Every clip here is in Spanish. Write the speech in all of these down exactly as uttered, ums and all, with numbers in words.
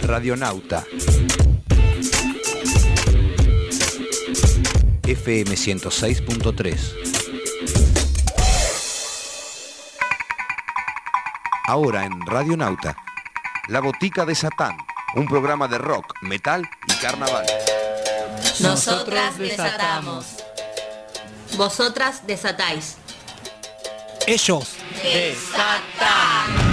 Radionauta. F M ciento seis punto tres. Ahora en Radionauta, La Botica de Satán, un programa de rock, metal y carnaval. Nosotras desatamos. Vosotras desatáis. Ellos desatan.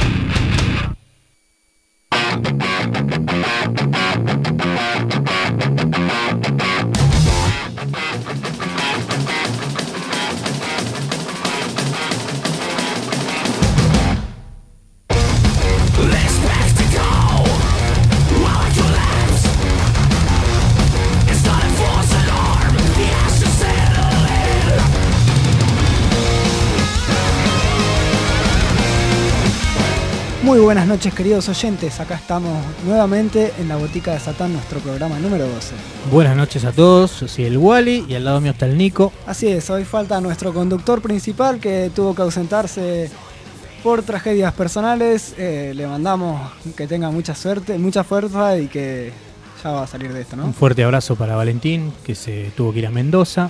Muy buenas noches, queridos oyentes. Acá estamos nuevamente en La Botica de Satán, nuestro programa número doce. Buenas noches a todos, yo soy el Wally y al lado mío está el Nico. Así es, hoy falta nuestro conductor principal que tuvo que ausentarse por tragedias personales. Eh, le mandamos que tenga mucha suerte, mucha fuerza y que ya va a salir de esto, ¿no? Un fuerte abrazo para Valentín, que se tuvo que ir a Mendoza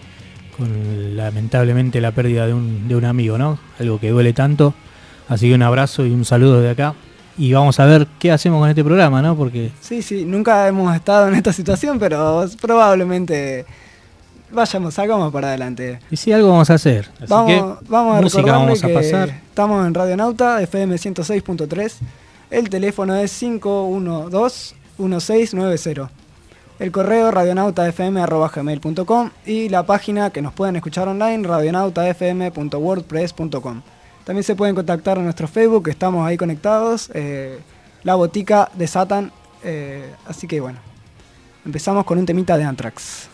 con lamentablemente la pérdida de un, de un amigo, ¿no? Algo que duele tanto. Así que un abrazo y un saludo de acá. Y vamos a ver qué hacemos con este programa, ¿no? Porque Sí, sí, nunca hemos estado en esta situación, pero probablemente vayamos, salgamos para adelante. y sí, algo vamos a hacer. Así Vamos, que vamos a música recordarle vamos a que pasar. estamos en Radionauta, F M ciento seis punto tres. El teléfono es cinco uno dos, uno seis nueve cero. El correo radionautafm arroba gmail punto com y la página que nos pueden escuchar online, radionautafm punto wordpress punto com. También se pueden contactar en nuestro Facebook, que estamos ahí conectados, eh, La Botica de Satán. Eh, así que bueno, empezamos con un temita de Anthrax.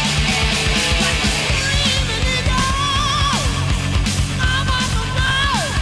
I'm on the road.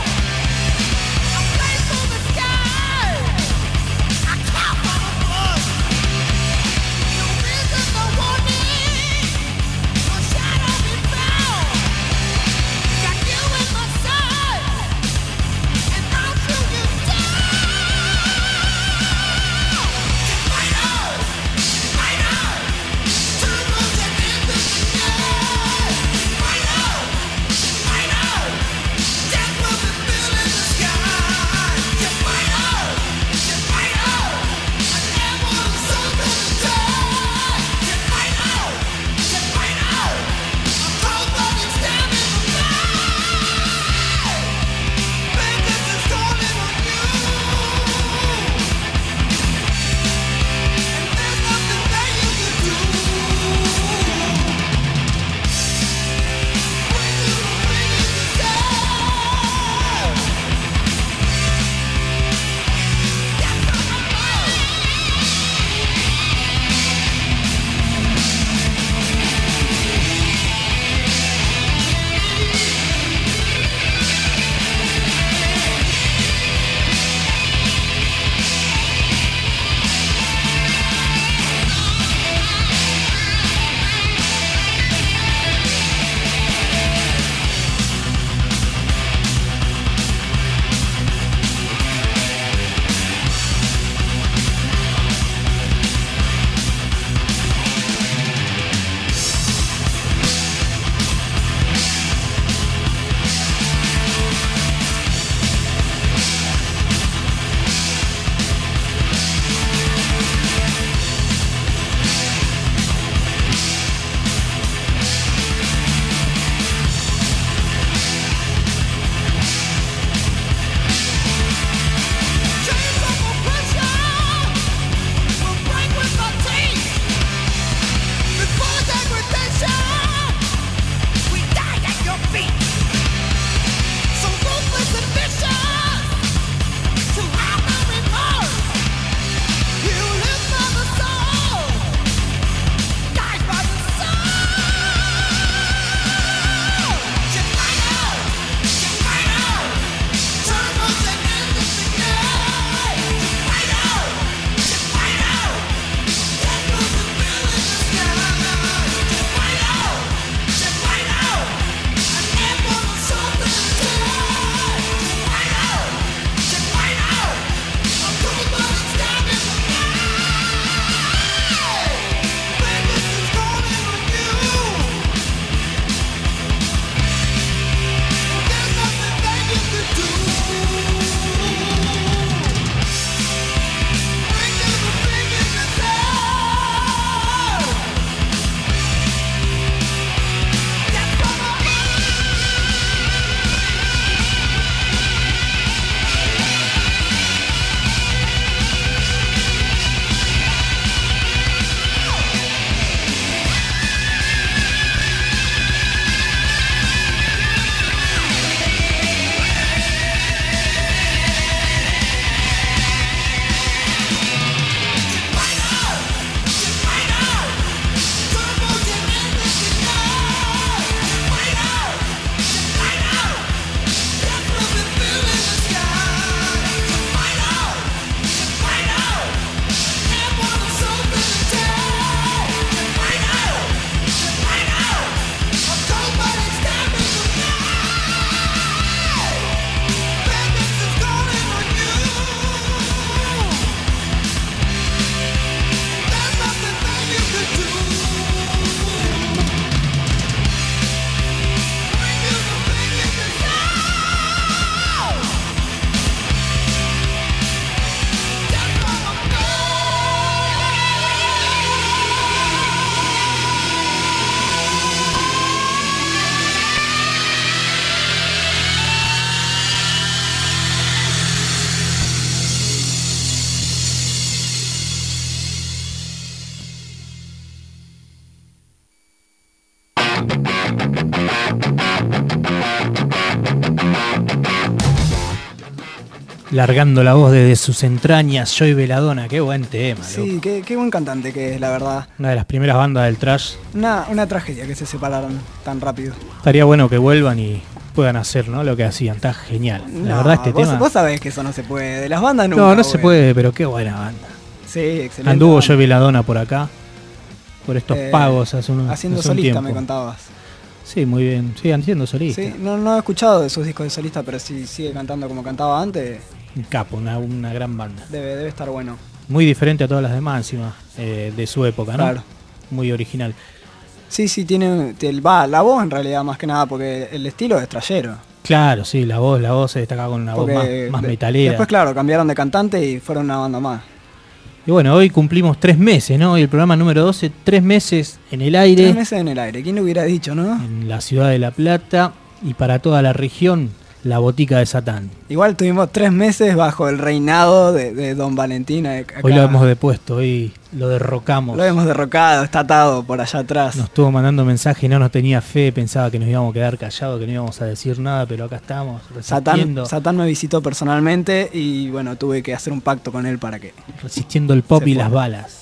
Largando la voz desde sus entrañas, Joey Belladonna, qué buen tema. Sí, qué, qué buen cantante que es, la verdad. Una de las primeras bandas del thrash. Una, una tragedia que se separaron tan rápido. Estaría bueno que vuelvan y puedan hacer, ¿no?, lo que hacían. Está genial. La no, verdad este vos, tema... Vos sabés que eso no se puede. De las bandas nunca. No, no bueno. se puede, pero qué buena banda. Sí, excelente. Anduvo banda. Joey Belladonna por acá, por estos Eh, pagos hace un Haciendo hace un solista, tiempo. me contabas. Sí, muy bien. Sigan siendo solistas. Sí, no, no he escuchado de sus discos de solista, pero si sigue cantando como cantaba antes, Un capo, una, una gran banda. debe, debe estar bueno. Muy diferente a todas las demás encima, eh, de su época, ¿no? Claro. Muy original. Sí, sí, tiene, tiene- va, la voz en realidad más que nada, porque el estilo es trayero. Claro, sí, la voz, la voz se destaca con una voz más, Porque más de- metalera. Después, claro, cambiaron de cantante y fueron una banda más. Y bueno, hoy cumplimos tres meses, ¿no? Hoy el programa número doce, tres meses en el aire, Tres meses en el aire, ¿quién lo hubiera dicho, no? en la ciudad de La Plata y para toda la región, la Botica de Satán. Igual tuvimos tres meses bajo el reinado de, de Don Valentín. Acá. Hoy lo hemos depuesto, hoy lo derrocamos. Lo hemos derrocado, está atado por allá atrás. Nos estuvo mandando mensajes, no nos tenía fe, pensaba que nos íbamos a quedar callados, que no íbamos a decir nada, pero acá estamos, resistiendo, Satán, Satán me visitó personalmente y bueno, tuve que hacer un pacto con él para que... resistiendo el pop Se y fue. las balas.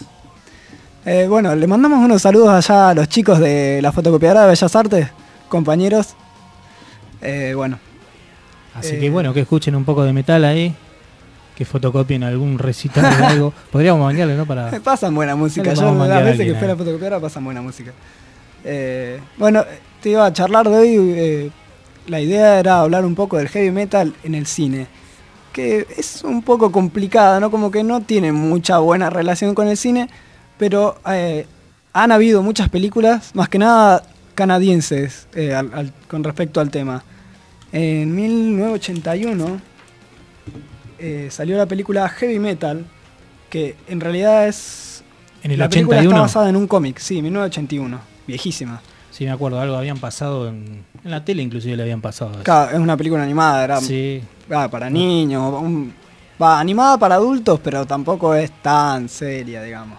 Eh, bueno, le mandamos unos saludos allá a los chicos de la fotocopiadora de Bellas Artes, compañeros. Eh, bueno, Así Eh, que bueno, que escuchen un poco de metal ahí, que fotocopien algún recital de algo. Podríamos mandarle, ¿no? Para... pasan buena música. le Yo vamos a las mandar a veces que alguien fui a la ahí. fotocopiadora pasan buena música. Eh, bueno, te iba a charlar de hoy. eh, la idea era hablar un poco del heavy metal en el cine. Que es un poco complicada, ¿no? Como que no tiene mucha buena relación con el cine. Pero eh, han habido muchas películas, más que nada canadienses, eh, al- al- con respecto al tema. En mil novecientos ochenta y uno eh, salió la película Heavy Metal, que en realidad es... En el la película ochenta y uno, está basada en un cómic, sí, mil novecientos ochenta y uno, viejísima. sí me acuerdo, algo habían pasado en, en la tele, inclusive le habían pasado. eso. Claro, es una película animada, era Sí, ah, para niños, un- va, animada para adultos, pero tampoco es tan seria, digamos.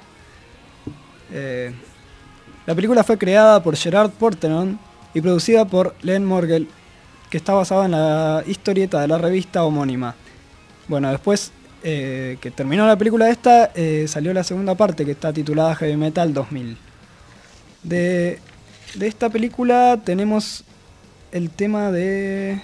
Eh, la película fue creada por Gerard Portenon y producida por Len Morgel, que está basada en la historieta de la revista homónima. Bueno, después eh, que terminó la película esta, eh, salió la segunda parte que está titulada Heavy Metal dos mil. De, de esta película tenemos el tema de,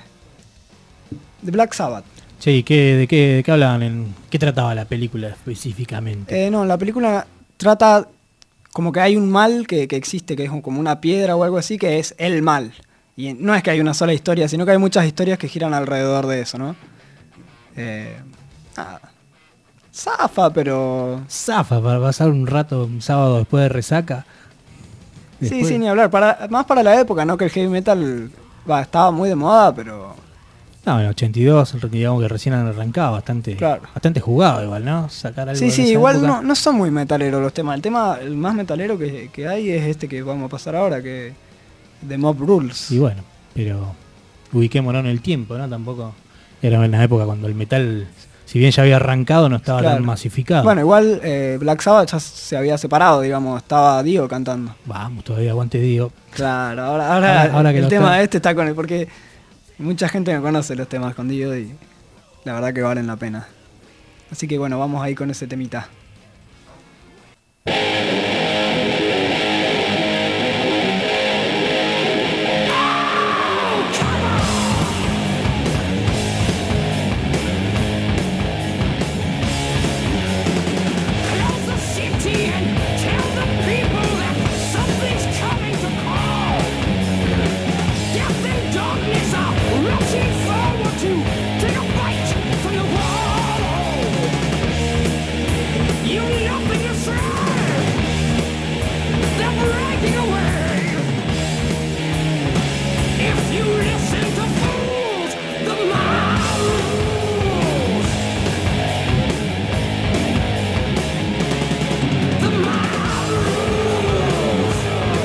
de Black Sabbath. sí, ¿y qué, de, qué, de qué hablaban? En, ¿Qué trataba la película específicamente? Eh, no, la película trata como que hay un mal que, que existe, que es como una piedra o algo así, que es el mal. Y no es que hay una sola historia, sino que hay muchas historias que giran alrededor de eso, ¿no? Eh, nada. Zafa, pero... Zafa para pasar un rato, un sábado después de resaca. Sí, Después- sí, ni hablar. Para, más para la época, ¿no? Que el heavy metal va, estaba muy de moda, pero... No, en ochenta y dos, digamos que recién han arrancado, bastante, Claro. bastante jugado igual, ¿no? Sacar algo Sí, de sí, esa igual época. no, no son muy metaleros los temas. El tema, el más metalero que, que hay es este que vamos a pasar ahora, que de Mob Rules. Y bueno, pero ubiquémonos en el tiempo, ¿no? Tampoco era en la época cuando el metal, si bien ya había arrancado, no estaba Claro. tan masificado. Bueno, igual eh, Black Sabbath ya se había separado, digamos, estaba Dio cantando. Vamos, todavía aguante Dio. Claro, ahora, ahora, Ahora- ahora que el lo tema está- de este está con él, porque mucha gente no conoce los temas con Dio y la verdad que valen la pena. Así que bueno, vamos ahí con ese temita. Close the city and tell the people that something's coming to call. Death and darkness are rushing forward to take a bite from the wall. You nothing to say. They're breaking away. If you listen to fools, the mouse. The mouse.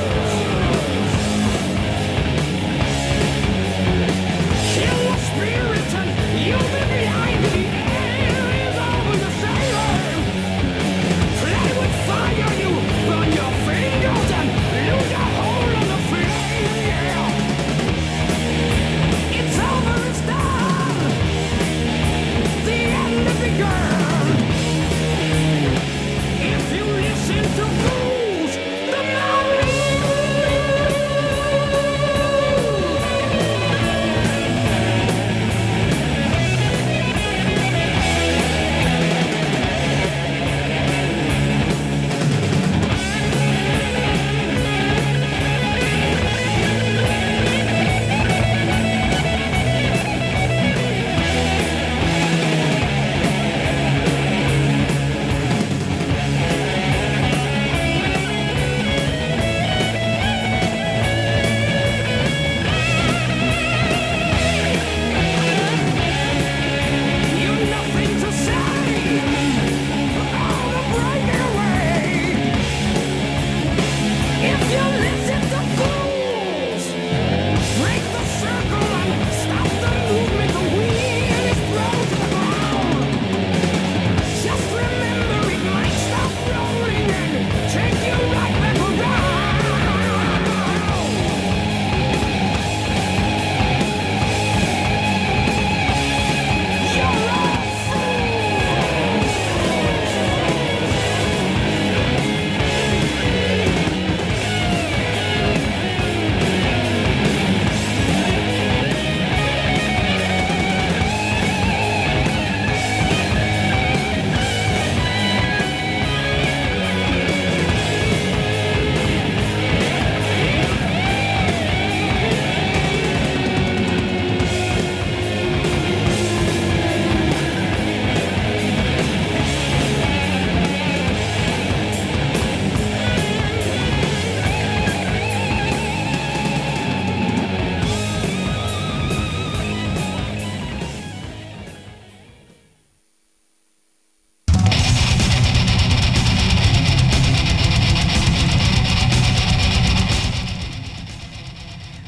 Kill the spirit and you'll be blind. The air is over your sailor. Play with fire, you burn your fingers and lose your hold on the flame.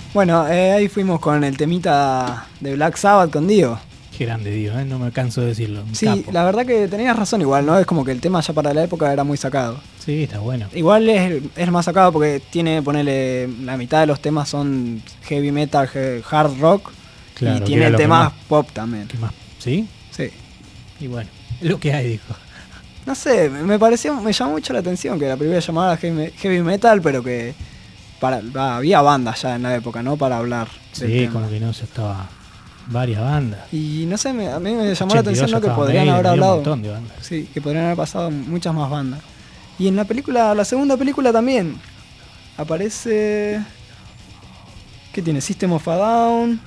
Bueno, eh, ahí fuimos con el temita de Black Sabbath con Dio. Qué grande, Dio, ¿eh? No me canso de decirlo. Un Sí, capo. la verdad que tenías razón igual, ¿no? Es como que el tema ya para la época era muy sacado. Sí, está bueno. Igual es, es más sacado porque tiene, ponele, la mitad de los temas son heavy metal, he- hard rock. Claro, y que tiene era lo que temas más- pop también. ¿Qué más? ¿Sí? Sí. Y bueno, es lo que hay, dijo. No sé, me me pareció, me llamó mucho la atención que la película llamara heavy, heavy metal, pero que para, va, había bandas ya en la época, ¿no? Para hablar del Sí, tema. como que no, ya estaba varias bandas. Y no sé, me- a mí me llamó ochenta la y dos atención ya ¿no? que estaba podrían Maiden, haber había hablado. un montón de bandas. Sí, que podrían haber pasado muchas más bandas. Y en la película, la segunda película también, aparece... ¿Qué tiene? System of a Down.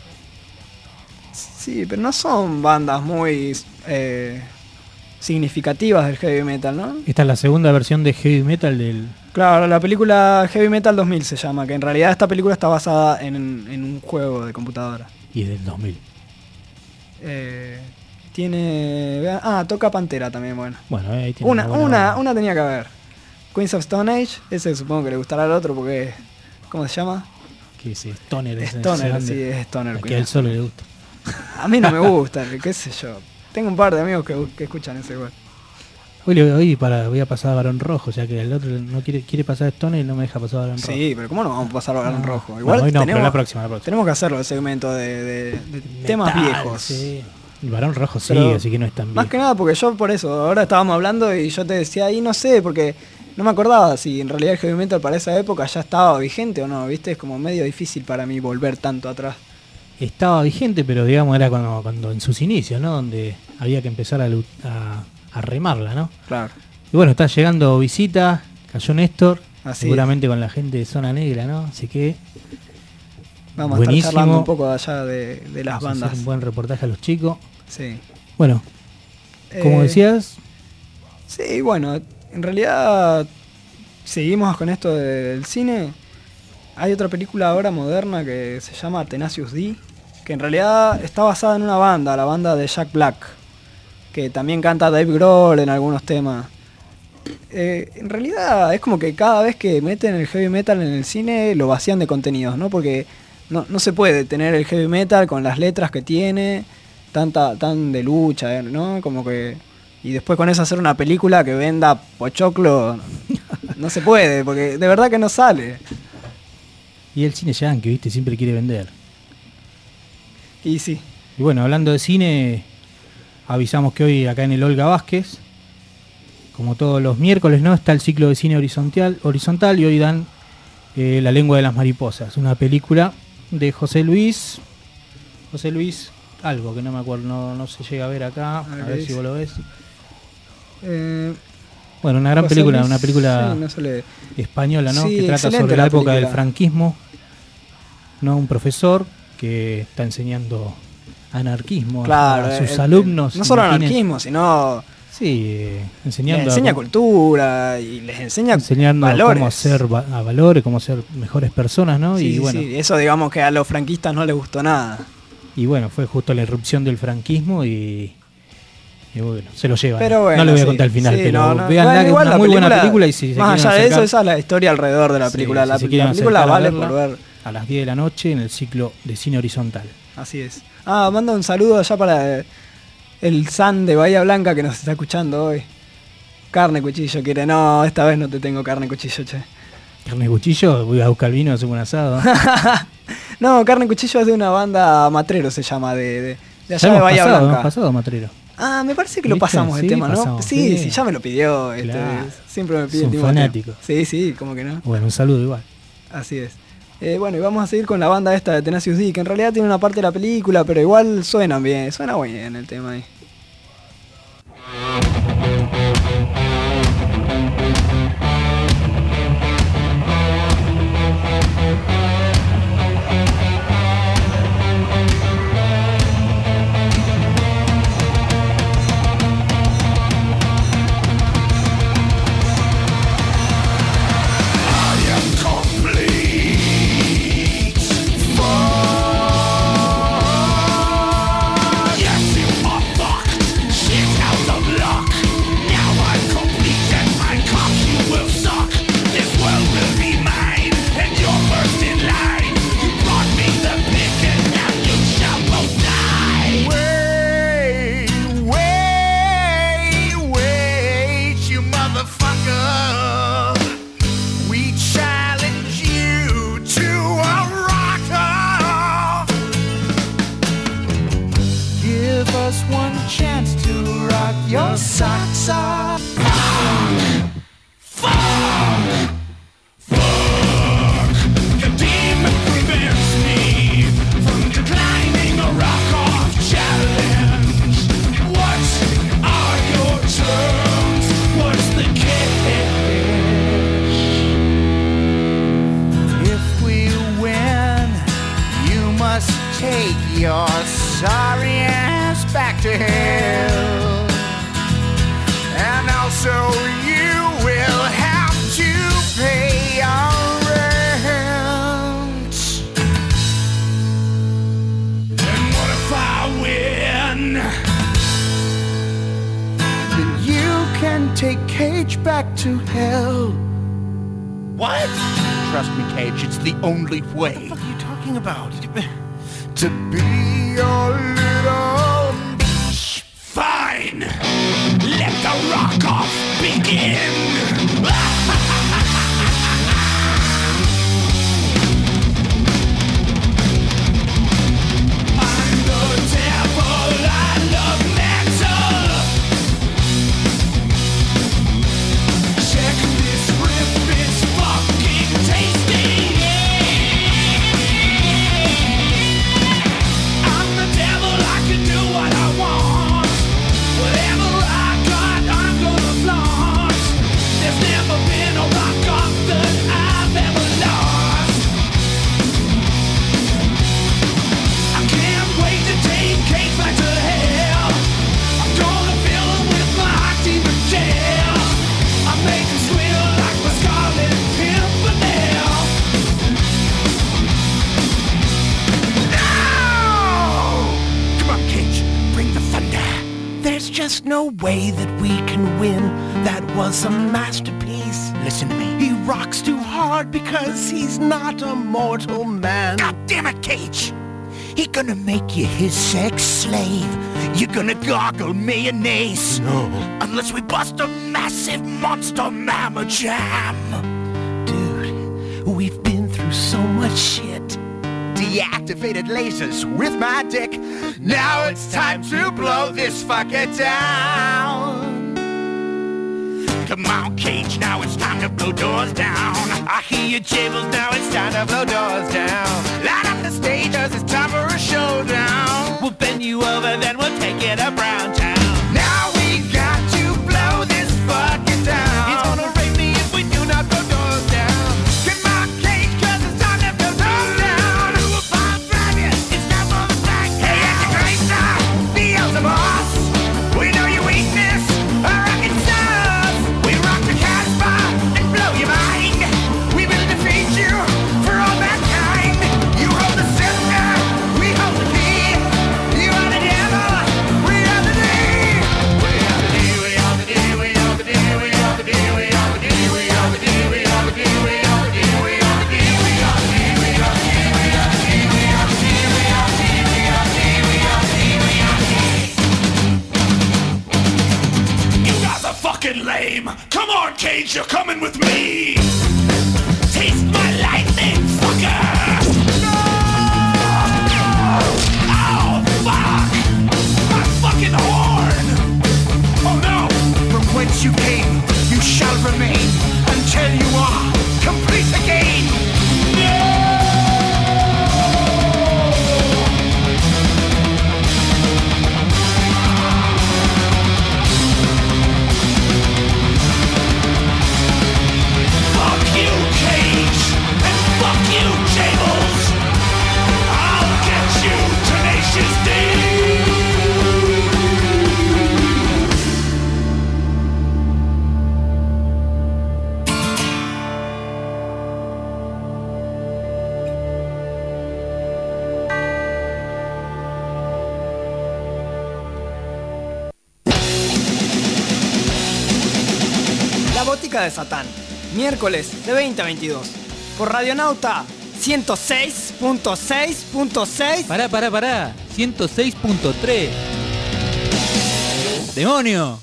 Sí, pero no son bandas muy eh, significativas del heavy metal, ¿no? Esta es la segunda versión de heavy metal del... Claro, la película Heavy Metal dos mil se llama, que en realidad esta película está basada en, en un juego de computadora. y del dos mil. Eh, tiene... vean- Ah, toca Pantera también, bueno. Bueno, ahí tiene Una, buena una, banda. una tenía que haber. Queens of Stone Age, ese supongo que le gustará al otro porque... ¿Cómo se llama? Que es Stoner. ese- Stoner, ese sí, grande. es Stoner. A que a Queen. él solo le gusta. A mí no me gusta, qué sé yo. Tengo un par de amigos que, que escuchan ese igual. Hoy, le- hoy para, voy a pasar a Barón Rojo, ya que el otro no quiere quiere pasar Stoner y no me deja pasar a Barón Rojo. Sí, pero ¿cómo no vamos a pasar a Barón No. Rojo? Bueno, Igual hoy no, pero tenemos, la próxima, la próxima. tenemos que hacerlo, el segmento de, de- de temas Metal, viejos. Sí. El Barón Rojo sí, Pero así que no es tan Más viejo. que nada porque yo por eso, ahora estábamos hablando y yo te decía ahí no sé, porque no me acordaba si en realidad el heavy metal para esa época ya estaba vigente o no, ¿viste? Es como medio difícil para mí volver tanto atrás. Estaba vigente, pero digamos era cuando, cuando en sus inicios, ¿no? Donde había que empezar a, lu- a, a remarla, ¿no? Claro. Y bueno, está llegando visita, cayó Néstor, Así seguramente con la gente de Zona Negra, ¿no? Así que Vamos a buenísimo. estar charlando un poco de allá de, de las vamos a hacer bandas. un buen reportaje a los chicos. Sí. Bueno, como Eh, decías, Sí, bueno, en realidad seguimos con esto del cine. Hay otra película ahora moderna que se llama Tenacious D, que en realidad está basada en una banda, la banda de Jack Black, que también canta Dave Grohl en algunos temas. Eh, en realidad es como que cada vez que meten el heavy metal en el cine lo vacían de contenidos, ¿no? Porque no, no se puede tener el heavy metal con las letras que tiene, tanta, tan de lucha, ¿no? Como que... Y después con eso hacer una película que venda pochoclo, no se puede, porque de verdad que no sale. y el cine yankee, ¿viste? Siempre quiere vender. Y sí, Y bueno, hablando de cine, avisamos que hoy acá en el Olga Vázquez, como todos los miércoles, ¿no? Está el ciclo de cine horizontal, horizontal y hoy dan eh, La lengua de las mariposas, una película de José Luis, José Luis, algo que no me acuerdo, no, no se llega a ver acá, A a ver, ver ¿qué si dice? vos lo ves. eh, Bueno, una gran José película, Luis, una película sí, no se lee. española, ¿no? Sí, Que trata excelente sobre la, la época del película. franquismo, ¿no? Un profesor que está enseñando anarquismo Claro, a sus el- alumnos. no solo imaginen- anarquismo, sino Sí, eh, les enseñando enseña a, cultura y les enseña enseñando valores. cómo ser va- a valores, cómo ser mejores personas, ¿no? Sí, y sí, bueno, sí, eso digamos que a los franquistas no les gustó nada. y bueno, fue justo la irrupción del franquismo y, y bueno, se lo llevan. Pero bueno, no le voy a sí, contar el final, sí, pero no, no. veanla, Bueno, que es igual una la muy buena película y si se más quieren allá de eso, acercar- esa es la historia alrededor de la Sí, película. si la se quieren la película acercar a vale verla, por ver. a las diez de la noche en el ciclo de cine horizontal. Así es. Ah, manda un saludo allá para el San de Bahía Blanca que nos está escuchando hoy. Carne, cuchillo, quiere. No, esta vez no te tengo carne, cuchillo, che. Carne y cuchillo, voy a buscar vino, hacer un asado. No, carne, cuchillo es de una banda Matrero, se llama, de, de, de Ya allá de hemos Bahía pasado, Blanca. hemos pasado, Matrero. Ah, me parece que lo ¿Viste? pasamos el Sí, tema, ¿no? pasamos, sí, sí. sí, ya me lo pidió. Este, Claro. Siempre me pide Es un el Timoteo. fanático. Sí, sí, como que no. Bueno, un saludo igual. Así es. Eh, bueno, y vamos a seguir con la banda esta de Tenacious D, que en realidad tiene una parte de la película, pero igual suenan bien, suena bien el tema ahí. Yes, you are. your sorry ass back to hell. And also you will have to pay your rent. And what if I win? Then you can take Cage back to hell. What? Trust me, Cage, it's the only way. What the fuck are you talking about? To be your little bitch. Fine! Let the rock-off begin! I'm the devil, I love metal! Check this riff, it's fucking tasty! I'm the devil, I can do what I want. Whatever I got, I'm gonna flaunt. There's never been a rock off that I've ever lost. I can't wait to take Cage back to hell. I'm gonna fill him with my hot demon gel. I make him squeal like my Scarlet Pimpernel. No! Come on, Cage, bring the thunder. There's just no way that we can win. That was a masterpiece. Listen to me. He rocks too hard because he's not a mortal man. God damn it, Cage! He gonna make you his sex slave. You're gonna gargle mayonnaise. No. Unless we bust a massive monster mamma jam. Dude, we've been through so much shit. Deactivated lasers with my dick. Now it's time to blow this fucker down. Come on, Cage, now it's time to blow doors down. I hear your jables, now it's time to blow doors down. Light up the stage, cause it's time for a showdown. We'll bend you over, then we'll take it to Brown Town. Now we got to blow this fucker down. He's gonna rape me if we do not blow doors down. Come on, Cage, cause it's time to blow doors down. Who will find you? It's time for the black. Hey, Antichrist, Beelzebub. We know your weakness, a rocket stars. We rock the Casbah and blow your mind. We will defeat you for all mankind. You hold the scepter, we hold the key. You are the devil, we are the D. We are the D, we are the D, we are the D, we are the D, we are the D, we are the D, we are the D, we are the D, we are the D, we are the D, we are the D, we are the D, we are the D, we are the D, we are the D, we are the D, we are the D, we are the D. You guys are fucking lame. Come on, Cage, you're coming with me. Taste my lightning, fucker. No! Oh, fuck! My fucking horn! Oh no! From whence you came, you shall remain until you are complete again. No! Fuck you, Cage! And fuck you, Jables! I'll get you, Tenacious D! La Botica de Satán, miércoles de veinte a veintidós, por Radionauta ciento seis punto seis punto seis. Pará, pará, pará. ciento seis punto tres. ¡Demonio!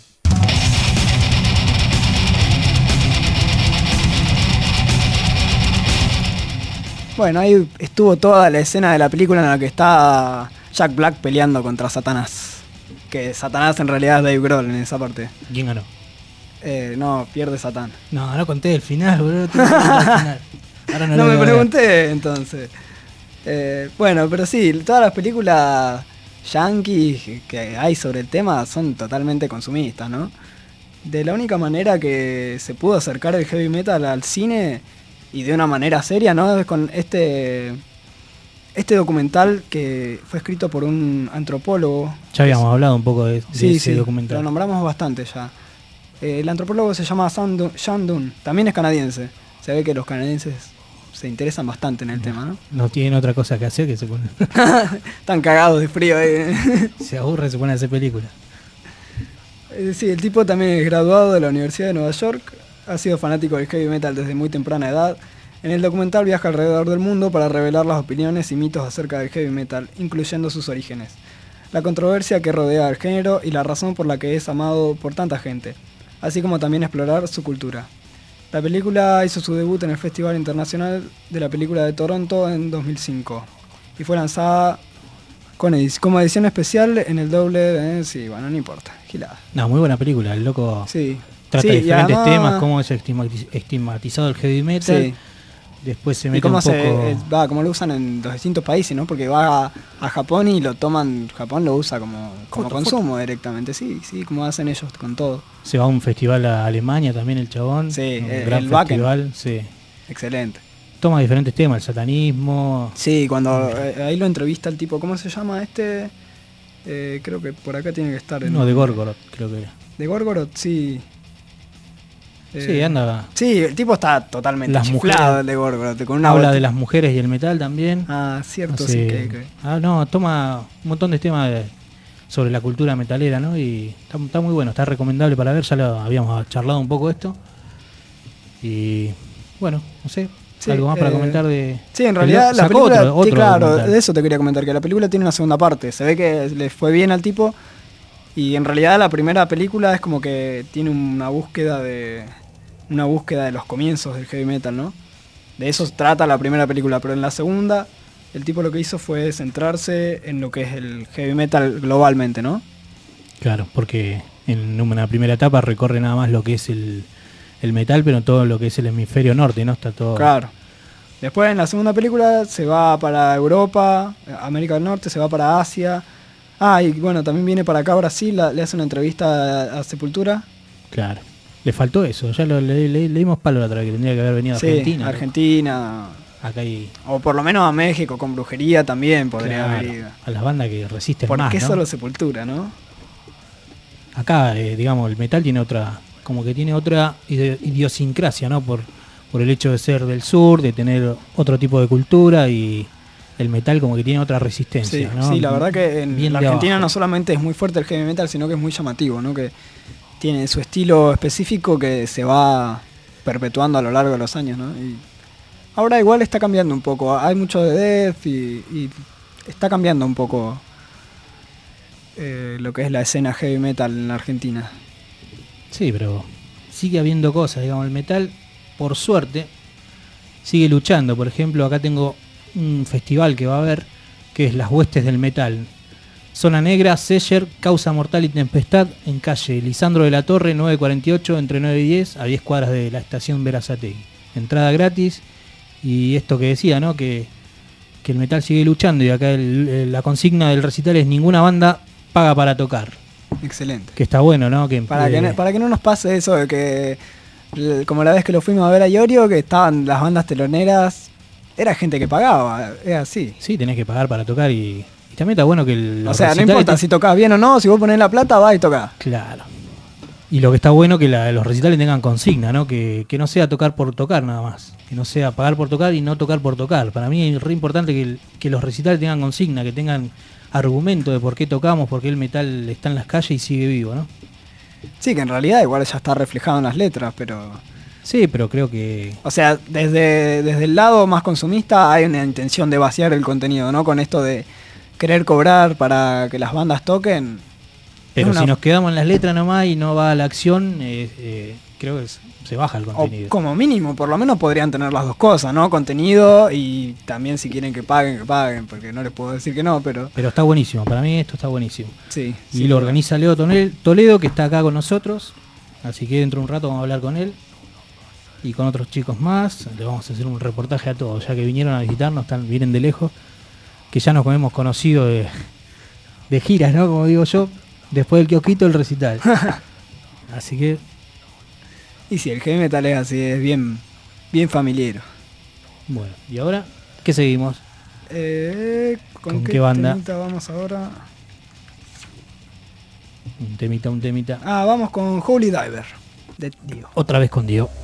Bueno, ahí estuvo toda la escena de la película en la que está Jack Black peleando contra Satanás. Que Satanás en realidad es Dave Grohl en esa parte. ¿Quién ganó? Eh, no, pierde Satán. No, no conté el final, boludo. Tengo que contar el final. Ahora no No lo me voy a ver. pregunté entonces. Eh, bueno, pero sí, todas las películas yankees que hay sobre el tema son totalmente consumistas, ¿no? De la única manera que se pudo acercar el heavy metal al cine y de una manera seria, ¿no? Es con este este documental que fue escrito por un antropólogo. Ya habíamos hablado un poco de, de Sí, ese sí, documental. lo nombramos bastante ya. Eh, el antropólogo se llama Sam Dun- Sean Dunn, también es canadiense. Se ve que los canadienses se interesan bastante en el tema, ¿no? No tienen otra cosa que hacer que se pone, Están cagados de frío ahí. se aburre, se pone a hacer películas. Eh, sí, el tipo también es graduado de la Universidad de Nueva York, ha sido fanático del heavy metal desde muy temprana edad. En el documental viaja alrededor del mundo para revelar las opiniones y mitos acerca del heavy metal, incluyendo sus orígenes, la controversia que rodea al género y la razón por la que es amado por tanta gente, así como también explorar su cultura. La película hizo su debut en el Festival Internacional de la Película de Toronto en dos mil cinco y fue lanzada con edic- como edición especial en el doble de... Sí, bueno, no importa, gilada. No, muy buena película, el loco Sí. trata Sí, y diferentes además- temas, cómo es estigmati- estigmatizado el heavy metal. Sí. Después se Y mete cómo, un poco... se, eh, va, cómo lo usan en los distintos países, ¿no? Porque va a, a Japón y lo toman, Japón lo usa como, como Foto, consumo directamente, sí, sí, como hacen ellos con todo. Se va a un festival a Alemania también el chabón. Sí, un el- gran el Wacken. festival, sí. Excelente. Toma diferentes temas, el satanismo. Sí, cuando eh, ahí lo entrevista el tipo, ¿cómo se llama este? Eh, creo que por acá tiene que estar. el- No, de Gorgoroth, creo que era. De Gorgoroth, sí. Eh, Sí, anda. Sí, el tipo está totalmente Las chiflado, mujeres- el de Gorgoroth, con una Habla bot- de las mujeres y el metal también. Ah, cierto, Hace- sí, que, que- Ah, no, toma un montón de temas de- sobre la cultura metalera, ¿no? Y está, está muy bueno, está recomendable para ver, ya lo habíamos charlado un poco esto. Y bueno, no sé, Sí, algo más para eh, comentar de... Sí, en el realidad loco la sacó película, otro- sí, otro claro, documental. de eso te quería comentar, que la película tiene una segunda parte. Se ve que le fue bien al tipo y en realidad la primera película es como que tiene una búsqueda de una búsqueda de los comienzos del heavy metal, ¿no? De eso trata la primera película, pero en la segunda el tipo lo que hizo fue centrarse en lo que es el heavy metal globalmente, ¿no? Claro, porque en una primera etapa recorre nada más lo que es el, el metal, pero todo lo que es el hemisferio norte, ¿no? Está todo... Claro. Después en la segunda película se va para Europa, América del Norte, se va para Asia. Ah, y bueno, también viene para acá a Brasil, la- le hace una entrevista a, a Sepultura. Claro. Le faltó eso, ya lo le, le- le dimos palo la otra vez, que tendría que haber venido a Sí, Argentina. ¿no? Argentina. Acá hay... O por lo menos a México con brujería también podría claro, haber ido. a las bandas que resisten ¿Por más, qué ¿no? solo Sepultura, no? Acá, eh, digamos, el metal tiene otra, como que tiene otra ide- idiosincrasia, ¿no? Por, por el hecho de ser del sur, de tener otro tipo de cultura y el metal como que tiene otra resistencia, Sí, ¿no? sí, la verdad que en Bien la de Argentina abajo. no solamente es muy fuerte el heavy metal, sino que es muy llamativo, ¿no? Que tiene su estilo específico que se va perpetuando a lo largo de los años, ¿no? Y ahora igual está cambiando un poco. Hay mucho de death y, y está cambiando un poco eh, lo que es la escena heavy metal en la Argentina. Sí, pero sigue habiendo cosas, digamos, el metal, por suerte, sigue luchando. Por ejemplo, acá tengo un festival que va a haber, que es Las Huestes del Metal. Zona Negra, Seller, Causa Mortal y Tempestad, en calle Lisandro de la Torre, nueve cuarenta y ocho, entre nueve y diez, a diez cuadras de la estación Berazategui. Entrada gratis, y esto que decía, ¿no? Que, que el metal sigue luchando, y acá el- el- la consigna del recital es: ninguna banda paga para tocar. Excelente. Que está bueno, ¿no? Que, Para, eh, que, no- para que no nos pase eso de que, l- como la vez que lo fuimos a ver a Iorio, que estaban las bandas teloneras, era gente que pagaba, es así. Sí, tenés que pagar para tocar y, y también está bueno que el, O los sea, no recitales importa te- si tocas bien o no, si vos ponés la plata, vas y tocás. Claro. Y lo que está bueno que la- los recitales tengan consigna, ¿no? Que, que no sea tocar por tocar nada más. Que no sea pagar por tocar y no tocar por tocar. Para mí es re importante que, el- que los recitales tengan consigna, que tengan argumento de por qué tocamos, por qué el metal está en las calles y sigue vivo, ¿no? Sí, que en realidad igual ya está reflejado en las letras, pero... Sí, pero creo que... O sea, desde, desde el lado más consumista hay una intención de vaciar el contenido, ¿no? Con esto de querer cobrar para que las bandas toquen. Pero Es una- si nos quedamos en las letras nomás y no va a la acción, eh, eh, creo que se baja el O contenido. como mínimo, por lo menos podrían tener las dos cosas, ¿no? Contenido y también si quieren que paguen, que paguen, porque no les puedo decir que no, pero Pero está buenísimo, para mí esto está buenísimo. sí. Y sí. lo organiza Leo Tonel- Toledo, que está acá con nosotros. Así que dentro de un rato vamos a hablar con él. Y con otros chicos más. Le vamos a hacer un reportaje a todos, ya que vinieron a visitarnos, están, vienen de lejos. Que ya nos hemos conocido de, de giras, ¿no? Como digo yo. Después del kiosquito, el recital. Así que, Y si el heavy metal es así, es bien, bien familiar. bueno. ¿Y ahora qué seguimos? Eh, ¿Con, ¿Con qué, qué banda? temita vamos ahora? Un temita, un temita. Ah, vamos con Holy Diver de Dio. Otra vez con Dio.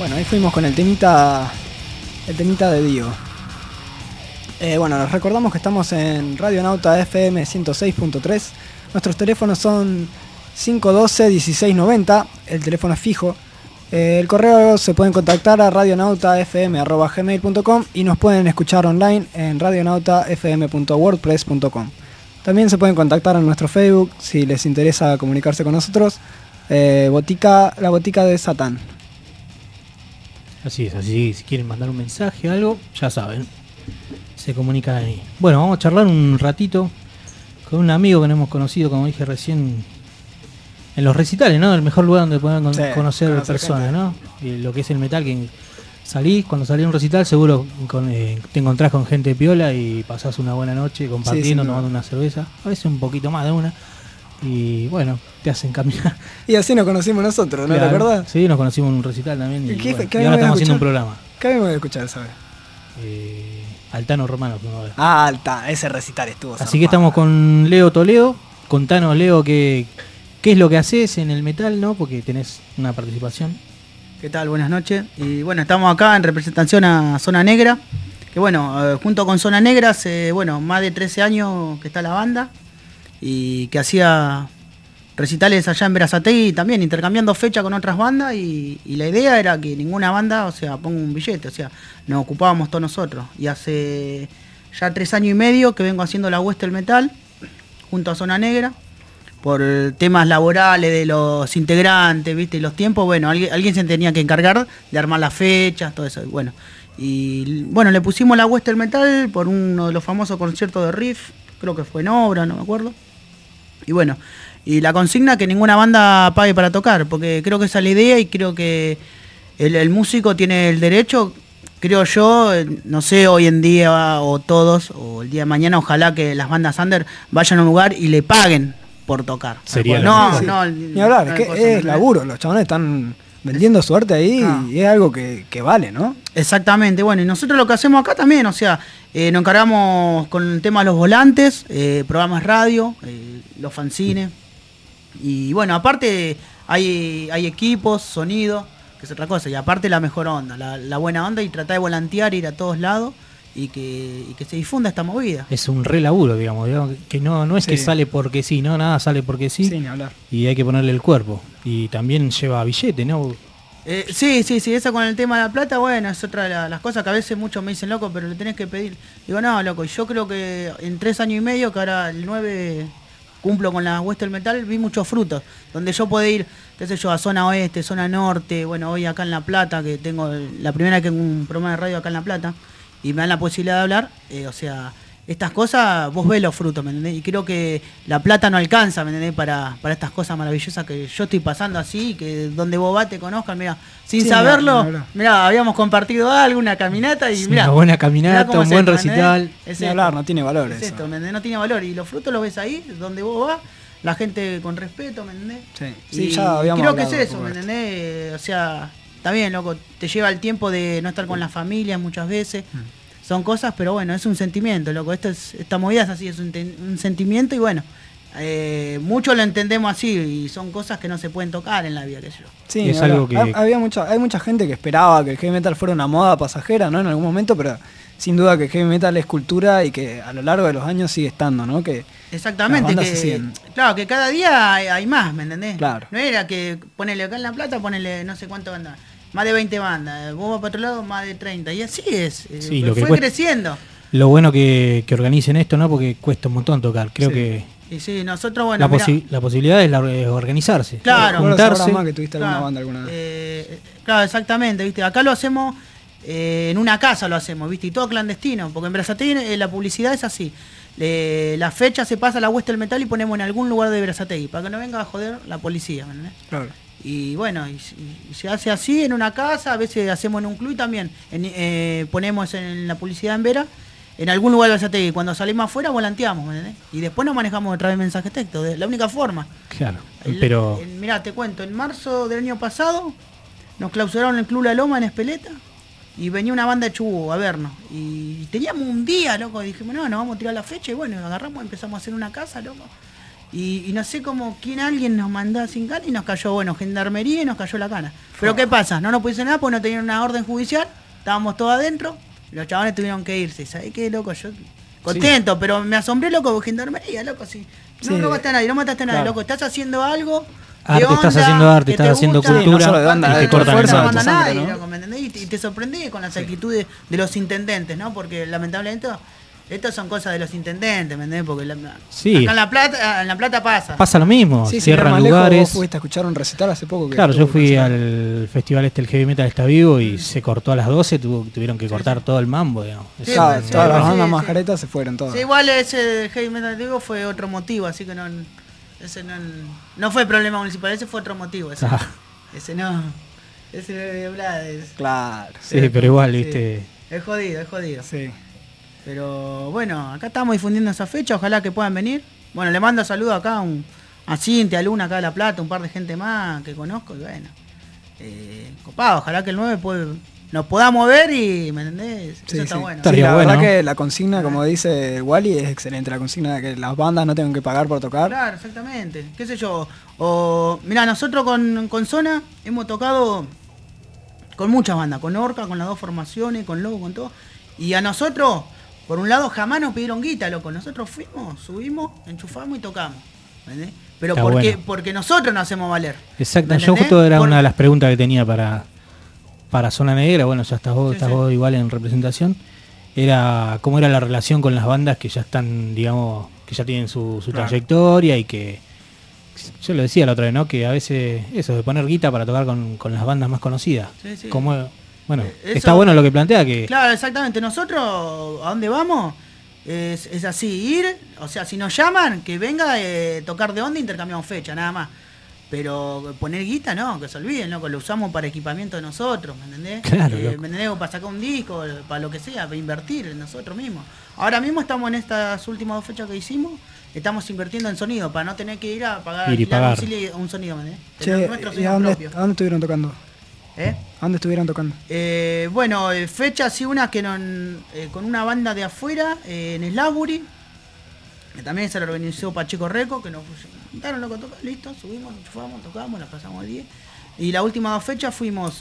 Bueno, ahí fuimos con el temita, el temita de Dio. Eh, bueno, les recordamos que estamos en Radionauta F M ciento seis punto tres. Nuestros teléfonos son cinco uno dos, uno seis nueve cero, el teléfono es fijo. Eh, el correo se pueden contactar a radionautafm arroba gmail punto com y nos pueden escuchar online en radionautafm punto wordpress punto com. También se pueden contactar en nuestro Facebook si les interesa comunicarse con nosotros. Eh, botica, la botica de Satán. Así es, así si quieren mandar un mensaje o algo, ya saben, se comunican ahí. Bueno, vamos a charlar un ratito con un amigo que nos hemos conocido, como dije recién, en los recitales, ¿no? El mejor lugar donde pueden con- Sí, conocer, conocer personas, gente. ¿no? Y lo que es el metal, que salís, cuando salís a un recital, seguro con, eh, te encontrás con gente de piola y pasás una buena noche compartiendo, sin duda. tomando una cerveza, a veces un poquito más de una, y bueno, te hacen caminar. Y así nos conocimos nosotros, ¿no? ¿Te Claro. acordás? Sí, nos conocimos en un recital también, y, ¿Y qué- bueno, qué y ahora habíamos estamos haciendo un escuchado? programa. ¿Qué habíamos de escuchar, sabes? Eh, Altano Romano. como ahora. Ah, alta, ese recital estuvo. Así zarpado. que estamos con Leo Toledo. Contanos, Leo, qué, qué es lo que haces en el metal, ¿no? Porque tenés una participación. ¿Qué tal? Buenas noches. Y bueno, estamos acá en representación a Zona Negra. Que bueno, eh, junto con Zona Negra, hace bueno, más de trece años que está la banda. Y que hacía recitales allá en Berazategui también, intercambiando fecha con otras bandas. Y, y la idea era que ninguna banda, o sea, ponga un billete. O sea, nos ocupábamos todos nosotros. Y hace ya tres años y medio que vengo haciendo la Western Metal junto a Zona Negra. Por temas laborales de los integrantes, ¿viste? Y los tiempos, bueno, alguien, alguien se tenía que encargar de armar las fechas, todo eso. Y bueno, y bueno, le pusimos la Western Metal por uno de los famosos conciertos de Riff, creo que fue en Obra, no me acuerdo. Y bueno, y la consigna que ninguna banda pague para tocar, porque creo que esa es la idea y creo que el, el músico tiene el derecho, creo yo, eh, no sé, hoy en día o todos, o el día de mañana, ojalá que las bandas under vayan a un lugar y le paguen por tocar. Sería no, lo Sí, no, ni hablar, no es que cosa, es ¿no? laburo, los chabones están vendiendo suerte ahí Ah. y es algo que, que vale, ¿no? Exactamente, bueno, y nosotros lo que hacemos acá también, o sea, eh, nos encargamos con el tema de los volantes, eh, programas radio, eh, los fanzines, y bueno, aparte hay, hay equipos, sonido, que es otra cosa, y aparte la mejor onda, la, la buena onda y tratar de volantear, ir a todos lados y que, y que se difunda esta movida. Es un re laburo, digamos, digamos, que no, no es que Sí. sale porque sí, no, nada sale porque sí, ni hablar. y hay que ponerle el cuerpo. Y también lleva billete, ¿no? Eh, sí, sí, sí, eso con el tema de la plata, bueno, es otra de la- las cosas que a veces muchos me dicen, loco, pero le tenés que pedir. Digo, no, loco, y yo creo que en tres años y medio, que ahora el nueve cumplo con la Western Metal, vi muchos frutos, donde yo puedo ir, qué sé yo, a zona oeste, zona norte, bueno, hoy acá en La Plata, que tengo el- la primera vez que tengo un programa de radio acá en La Plata, y me dan la posibilidad de hablar, eh, o sea, estas cosas, vos ves los frutos, ¿me entendés? Y creo que la plata no alcanza, ¿me entendés? Para, para estas cosas maravillosas que yo estoy pasando así, que donde vos vas te conozcan, mira, sin Sí, saberlo, no, no, no. mira, habíamos compartido algo, una caminata y mira. Una buena caminata, cómo un es buen esto, ¿me entendés? recital. Es Ni esto. hablar, no tiene valor Es eso. esto, ¿me entendés? No tiene valor. Y los frutos los ves ahí, donde vos vas, la gente con respeto, ¿me entendés? Sí, Y sí, ya habíamos creo que es hablado eso, un ¿me poco de esto. entendés? O sea, está bien, loco, te lleva el tiempo de no estar con la familia muchas veces. Mm. Son cosas, pero bueno, es un sentimiento, loco. Esto es, esta movida es así, es un, ten- un sentimiento y bueno, eh, muchos lo entendemos así y son cosas que no se pueden tocar en la vida, qué sé yo. Sí, Es ni hablar. algo que- Ha- había mucha, hay mucha gente que esperaba que el heavy metal fuera una moda pasajera, ¿no? En algún momento, pero sin duda que el heavy metal es cultura y que a lo largo de los años sigue estando, ¿no? Que Exactamente, las bandas que, se siguen. claro, que cada día hay, hay más, ¿me entendés? Claro. No era que ponele acá en La Plata, ponele no sé cuántas bandas, más de veinte bandas, vos vas para otro lado, más de treinta, y así es, eh, Sí, lo que fue cuesta- creciendo. Lo bueno que, que organicen esto, ¿no? Porque cuesta un montón tocar. Creo Sí. que Y sí, nosotros, bueno, la, mirá, posi- la posibilidad es, la- es organizarse. Claro. vos lo sabrás juntarse. más que tuviste alguna claro, banda alguna vez. eh, claro, exactamente, ¿viste? Acá lo hacemos eh, en una casa, lo hacemos, ¿viste? Y todo clandestino, porque en Berazategui eh, la publicidad es así. Le- la fecha se pasa a la Western Metal y ponemos en algún lugar de Berazategui, para que no venga a joder la policía, ¿me entendés? Claro. Y bueno, y, y- y se hace así en una casa, a veces hacemos en un club y también en- eh, ponemos en la publicidad en Vera, en algún lugar de Berazategui. Cuando salimos afuera volanteamos, ¿me entendés? Y después nos manejamos a través de mensajes texto, de la única forma. Claro. El- Pero en- mirá, te cuento, en marzo del año pasado nos clausuraron el Club La Loma en Espeleta y venía una banda de Chubut a vernos. Y teníamos un día, loco, y dijimos, no, nos vamos a tirar la fecha y bueno, agarramos, empezamos a hacer una casa, loco. Y, y no sé cómo, quién alguien nos mandó sin cana y nos cayó, bueno, gendarmería y nos cayó la cana. Pero ¿qué pasa? No nos puso nada porque no tenían una orden judicial, estábamos todos adentro, y los chavales tuvieron que irse. ¿Sabés qué, loco? Yo contento, sí. Pero me asombré, loco, gendarmería, loco, sí. No sí. robaste a nadie, no mataste a nadie, claro. Loco, estás haciendo algo. Arte, onda, estás haciendo arte, estás haciendo gusta, cultura, sí, no de banda, y te cortan fuerza, el no manda nadie, ¿no? Loco, ¿me entendés? Y te, y te sorprendí con las actitudes de los intendentes, ¿no? Porque lamentablemente estas son cosas de los intendentes, ¿me entendés? Porque la, sí. acá en La Plata, en La Plata pasa. Pasa lo mismo, sí, cierran lugares. Lejos, fuiste a escuchar un recital hace poco. Que claro, yo fui al festival este, el Heavy Metal está vivo, y mm. se cortó a las doce, tuvo, tuvieron que cortar sí, sí. todo el mambo, digamos. Sí, claro, sí, todas sí, las bandas sí, majaretas sí. se fueron todas. Sí, igual ese Heavy Metal está vivo fue otro motivo, así que no... Ese no, no fue problema municipal, ese fue otro motivo. Ese, ah. ese no. Ese de Blades. Claro. Sí, sí, pero igual, sí. viste. Es jodido, es jodido. Sí. Pero bueno, acá estamos difundiendo esa fecha, ojalá que puedan venir. Bueno, le mando saludos acá a, un, a Cintia, a Luna acá de La Plata, un par de gente más que conozco y bueno. Eh, copado, ojalá que el nueve puede, nos podamos ver y, ¿me entendés? Eso sí, está sí. bueno. Sí, la bueno. verdad que la consigna, como dice Wally, es excelente. La consigna de que las bandas no tengan que pagar por tocar. Claro, exactamente. ¿Qué sé yo? O, mirá, nosotros con, con Zona hemos tocado con muchas bandas, con Orca, con las dos formaciones, con Lobo, con todo. Y a nosotros, por un lado, jamás nos pidieron guita, loco. Nosotros fuimos, subimos, enchufamos y tocamos. ¿Entendés? Pero está porque, bueno. porque nosotros nos hacemos valer. Exacto, yo justo era por... una de las preguntas que tenía para... para Zona Negra, bueno, ya estás vos, sí, estás sí. vos igual en representación, era cómo era la relación con las bandas que ya están, digamos, que ya tienen su, su claro. trayectoria y que, yo lo decía la otra vez, ¿no? Que a veces eso de poner guita para tocar con, con las bandas más conocidas. Sí, sí. Como, bueno, eso, está bueno lo que plantea que... Claro, exactamente. Nosotros, ¿a dónde vamos? Es, es así, ir, o sea, si nos llaman, que venga eh, tocar de onda, intercambiamos fecha, nada más. Pero poner guita no, que se olviden, ¿no? Que lo usamos para equipamiento de nosotros, ¿me entendés? Claro, eh, ¿me entendés? Para sacar un disco, para lo que sea, para invertir en nosotros mismos. Ahora mismo estamos en estas últimas dos fechas que hicimos, estamos invirtiendo en sonido, para no tener que ir a pagar, ir y pagar. Un, un sonido, ¿me entendés? Che, ¿y a dónde, a dónde estuvieron tocando? ¿Eh? ¿A dónde estuvieron tocando? Eh, bueno, eh, fecha sí una que no, eh, con una banda de afuera, eh, en Slaburi, que también se lo organizó Pacheco Reco, que nos juntaron, loco, toca, listo, subimos, enchufamos, tocamos, la pasamos el diez. Y las últimas dos fechas fuimos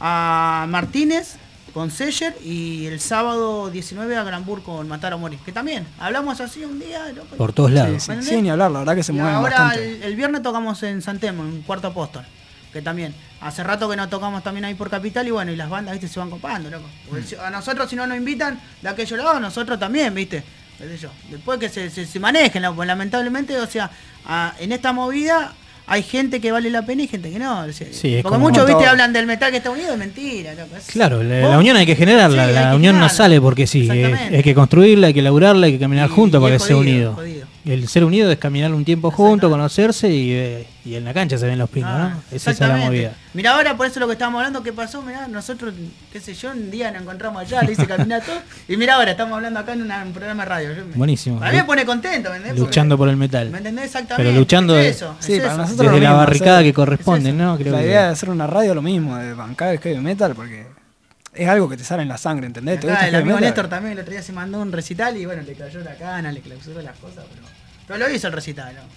a Martínez con Seller y el sábado diecinueve a Granbur con Matar o Morir, que también hablamos así un día, loco. Por todos lados. Sí, sí, sí, ni hablar, la verdad que se y mueven ahora bastante. El, el viernes tocamos en San Telmo, en Cuarto Apóstol, que también, hace rato que no tocamos también ahí por Capital y bueno, y las bandas, viste, se van copando, loco. Mm. A nosotros si no nos invitan de aquellos lados, nosotros también, viste. Yo. Después que se, se, se manejen, lamentablemente, o sea, a, en esta movida hay gente que vale la pena y gente que no. O sea, sí, porque muchos, viste, hablan del metal que está unido, es mentira. Es, claro, la, la unión hay que generarla, sí, la unión no sale porque sí, hay que construirla, hay que laburarla, hay que caminar y, juntos para que sea unido. Jodido. El ser unido es caminar un tiempo juntos, conocerse y, eh, y en la cancha se ven los pingos, ah, ¿no? Esa es la movida. Mirá ahora, por eso lo que estábamos hablando, ¿qué pasó? Mirá, nosotros, qué sé yo, un día nos encontramos allá, le hice caminar todo, y mirá ahora, estamos hablando acá en una, un programa de radio. Yo me, buenísimo. A mí me pone contento, ¿me entendés? Luchando Porque, por el metal. ¿Me entendés? Exactamente. Pero luchando es eso, sí, es para eso. nosotros desde la mismo, barricada hacer, que corresponde, ¿no? Creo la que... idea de hacer una radio lo mismo, de bancar el heavy metal, porque es algo que te sale en la sangre, ¿entendés? Acá, el amigo Néstor también el otro día se mandó un recital y bueno, le cayó la cana, le clausuró las cosas, pero, pero lo hizo el recital, ¿no?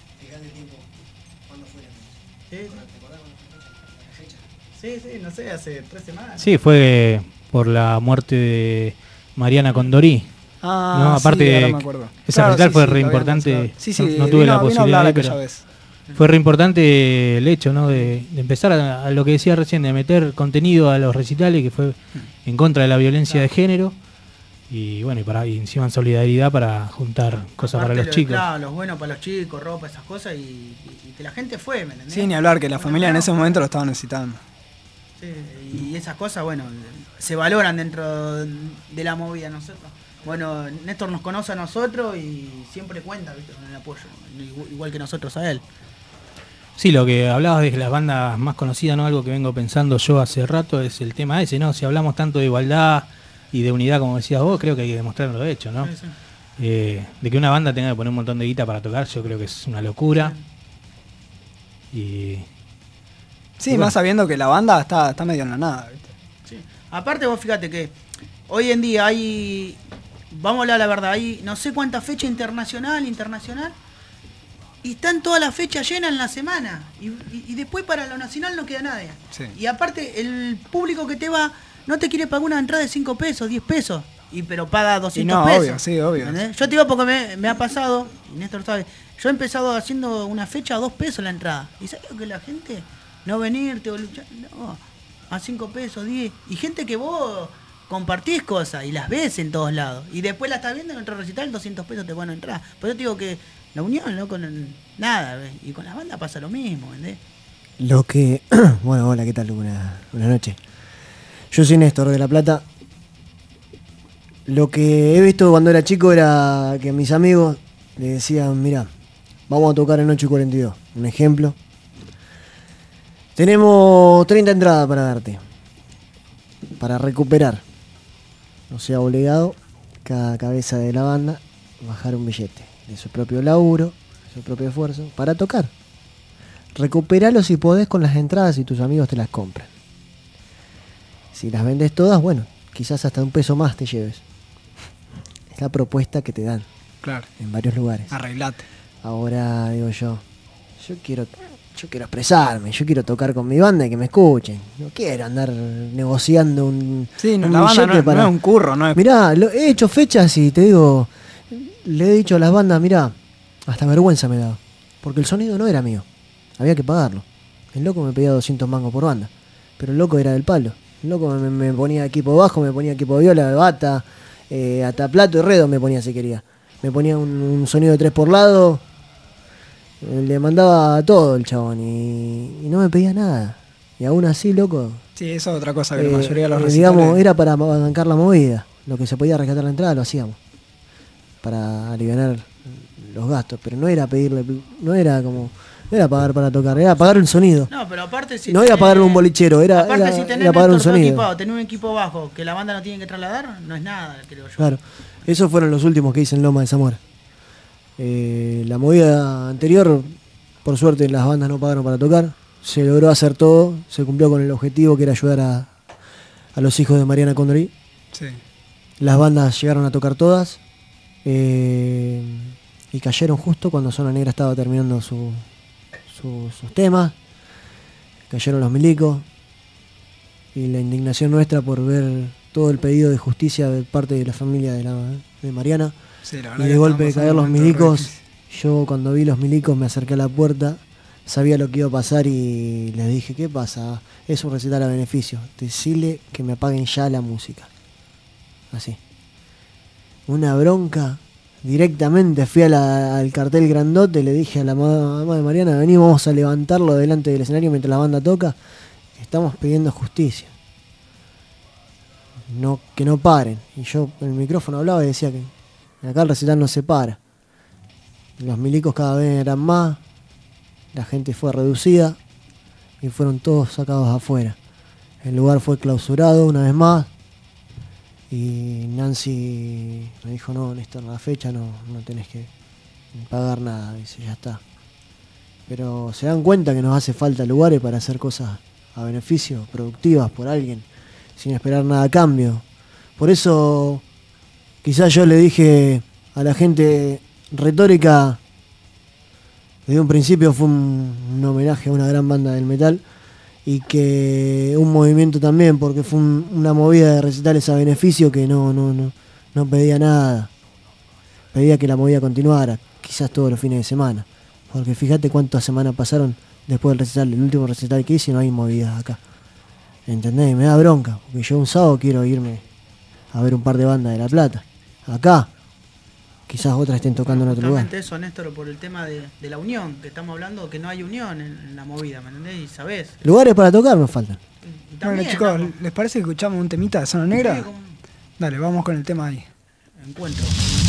¿Cuándo fue? Sí, sí, sí, no sé, hace tres semanas. Sí, fue por la muerte de Mariana Condorí. Ah, no, aparte, sí, ahora me acuerdo. Ese Claro, recital sí, fue sí, re importante. Sí, sí, no, no tuve vino, la posibilidad, vino pero vez. fue re importante el hecho, ¿no? De, de empezar a, a lo que decía recién, de meter contenido a los recitales, que fue en contra de la violencia claro. de género. Y bueno, y, para, y encima en solidaridad para juntar cosas aparte para los lo, chicos. Claro, los buenos para los chicos, ropa, esas cosas, y, y, y que la gente fue, ¿me entendés? Sí, ni hablar, que la familia en ese momento lo estaba necesitando. Sí, y esas cosas, bueno, se valoran dentro de la movida nosotros. Bueno, Néstor nos conoce a nosotros y siempre cuenta, ¿viste? Con el apoyo, igual que nosotros a él. Sí, lo que hablabas de las bandas más conocidas, ¿no? Algo que vengo pensando yo hace rato es el tema ese, ¿no? Si hablamos tanto de igualdad y de unidad, como decías vos, creo que hay que demostrarlo de hecho, ¿no? Sí, sí. Eh, de que una banda tenga que poner un montón de guita para tocar, yo creo que es una locura. Sí. Y... Sí, y bueno, más sabiendo que la banda está, está medio en la nada, ¿viste? Sí. Aparte vos fíjate que hoy en día hay, vamos a hablar la verdad, hay no sé cuánta fecha internacional, internacional, y están todas las fechas llenas en la semana. Y, y, y después para lo nacional no queda nadie. Sí. Y aparte, el público que te va no te quiere pagar una entrada de cinco pesos, diez pesos. Y pero paga doscientos no, pesos. obvio, sí, obvio. ¿Entendés? Yo te digo porque me, me ha pasado, y Néstor sabe, yo he empezado haciendo una fecha a dos pesos la entrada. ¿Y sabes lo que la gente? No venirte o luchar, no, a cinco pesos, diez. Y gente que vos compartís cosas y las ves en todos lados. Y después la estás viendo en otro recital, doscientos pesos te van a entrar. Por eso te digo que la unión, no con nada. ¿Ves? Y con las bandas pasa lo mismo, ¿entendés? Lo que... Bueno, hola, ¿qué tal? Buenas buena noches. Yo soy Néstor de La Plata. Lo que he visto cuando era chico era que mis amigos le decían, mira, vamos a tocar en ocho y cuarenta y dos. Un ejemplo. Tenemos treinta entradas para darte. Para recuperar. No sea obligado cada cabeza de la banda bajar un billete de su propio laburo, de su propio esfuerzo, para tocar. Recuperalo si podés con las entradas y tus amigos te las compran. Si las vendes todas, bueno, quizás hasta un peso más te lleves. Es la propuesta que te dan. Claro. En varios lugares. Arreglate. Ahora digo yo, yo quiero, yo quiero expresarme, yo quiero tocar con mi banda y que me escuchen. No quiero andar negociando un, Sí, no, un la banda no, billete es- para... no es un curro, no es... Mirá, lo- he hecho fechas y te digo, le he dicho a las bandas, mirá, hasta vergüenza me daba. Porque el sonido no era mío, había que pagarlo. El loco me pedía doscientos mangos por banda, pero el loco era del palo. El loco me, me ponía equipo bajo, me ponía equipo viola, bata, eh, hasta plato y redo me ponía si quería. Me ponía un, un sonido de tres por lado, eh, le mandaba todo el chabón y, y no me pedía nada. Y aún así, loco, Sí, eso es otra cosa que eh, la mayoría de los eh, recitales... digamos, era para bancar la movida. Lo que se podía rescatar la entrada lo hacíamos. Para aliviar los gastos. Pero no era pedirle, no era como, no era pagar para tocar, era pagar el sonido. No, pero aparte si No era pagar un bolichero, era, aparte era, si tenés era pagar un Néstor todo sonido. equipado, tener un equipo bajo que la banda no tiene que trasladar, no es nada, creo yo. Claro. Esos fueron los últimos que hice en Loma de Zamora. Eh, la movida anterior, por suerte las bandas no pagaron para tocar. Se logró hacer todo, se cumplió con el objetivo que era ayudar a, a los hijos de Mariana Condori. Sí. Las bandas llegaron a tocar todas eh, y cayeron justo cuando Zona Negra estaba terminando su, su- sus temas. Cayeron los milicos y la indignación nuestra por ver todo el pedido de justicia de parte de la familia de, la, de Mariana. Sí, la verdad Y que de golpe de estamos caer en un los momento re milicos, difícil. yo cuando vi los milicos me acerqué a la puerta, sabía lo que iba a pasar y les dije, ¿qué pasa? Es un recital a beneficio, decile que me apaguen ya la música. Así. Una bronca, directamente fui a la- al cartel grandote, le dije a la ma- mamá de Mariana, vení, vamos a levantarlo delante del escenario mientras la banda toca, estamos pidiendo justicia. No, que no paren. Y yo en el micrófono hablaba y decía que acá el recital no se para. Los milicos cada vez eran más, la gente fue reducida y fueron todos sacados afuera. El lugar fue clausurado una vez más y Nancy me dijo, no, Néstor, la fecha no, no tenés que pagar nada, dice, ya está. Pero se dan cuenta que nos hace falta lugares para hacer cosas a beneficio, productivas por alguien, sin esperar nada a cambio. Por eso quizás yo le dije a la gente, retórica desde un principio fue un, un homenaje a una gran banda del metal y que un movimiento también, porque fue un- una movida de recitales a beneficio que no, no, no, no pedía nada, pedía que la movida continuara, quizás todos los fines de semana, porque fíjate cuántas semanas pasaron después del recital, el último recital que hice, no hay movidas acá, ¿entendés? Y me da bronca, porque yo un sábado quiero irme a ver un par de bandas de La Plata, acá, quizás otras estén tocando en otro lugar. Justamente eso, Néstor, por el tema de, de la unión, que estamos hablando, que no hay unión en, en la movida, ¿me entendés? Y sabés. Lugares para tocar nos faltan. Y también, Bueno, chicos, ¿no? ¿les parece que escuchamos un temita de Zona Negra? Sí, como Dale, vamos con el tema ahí. encuentro.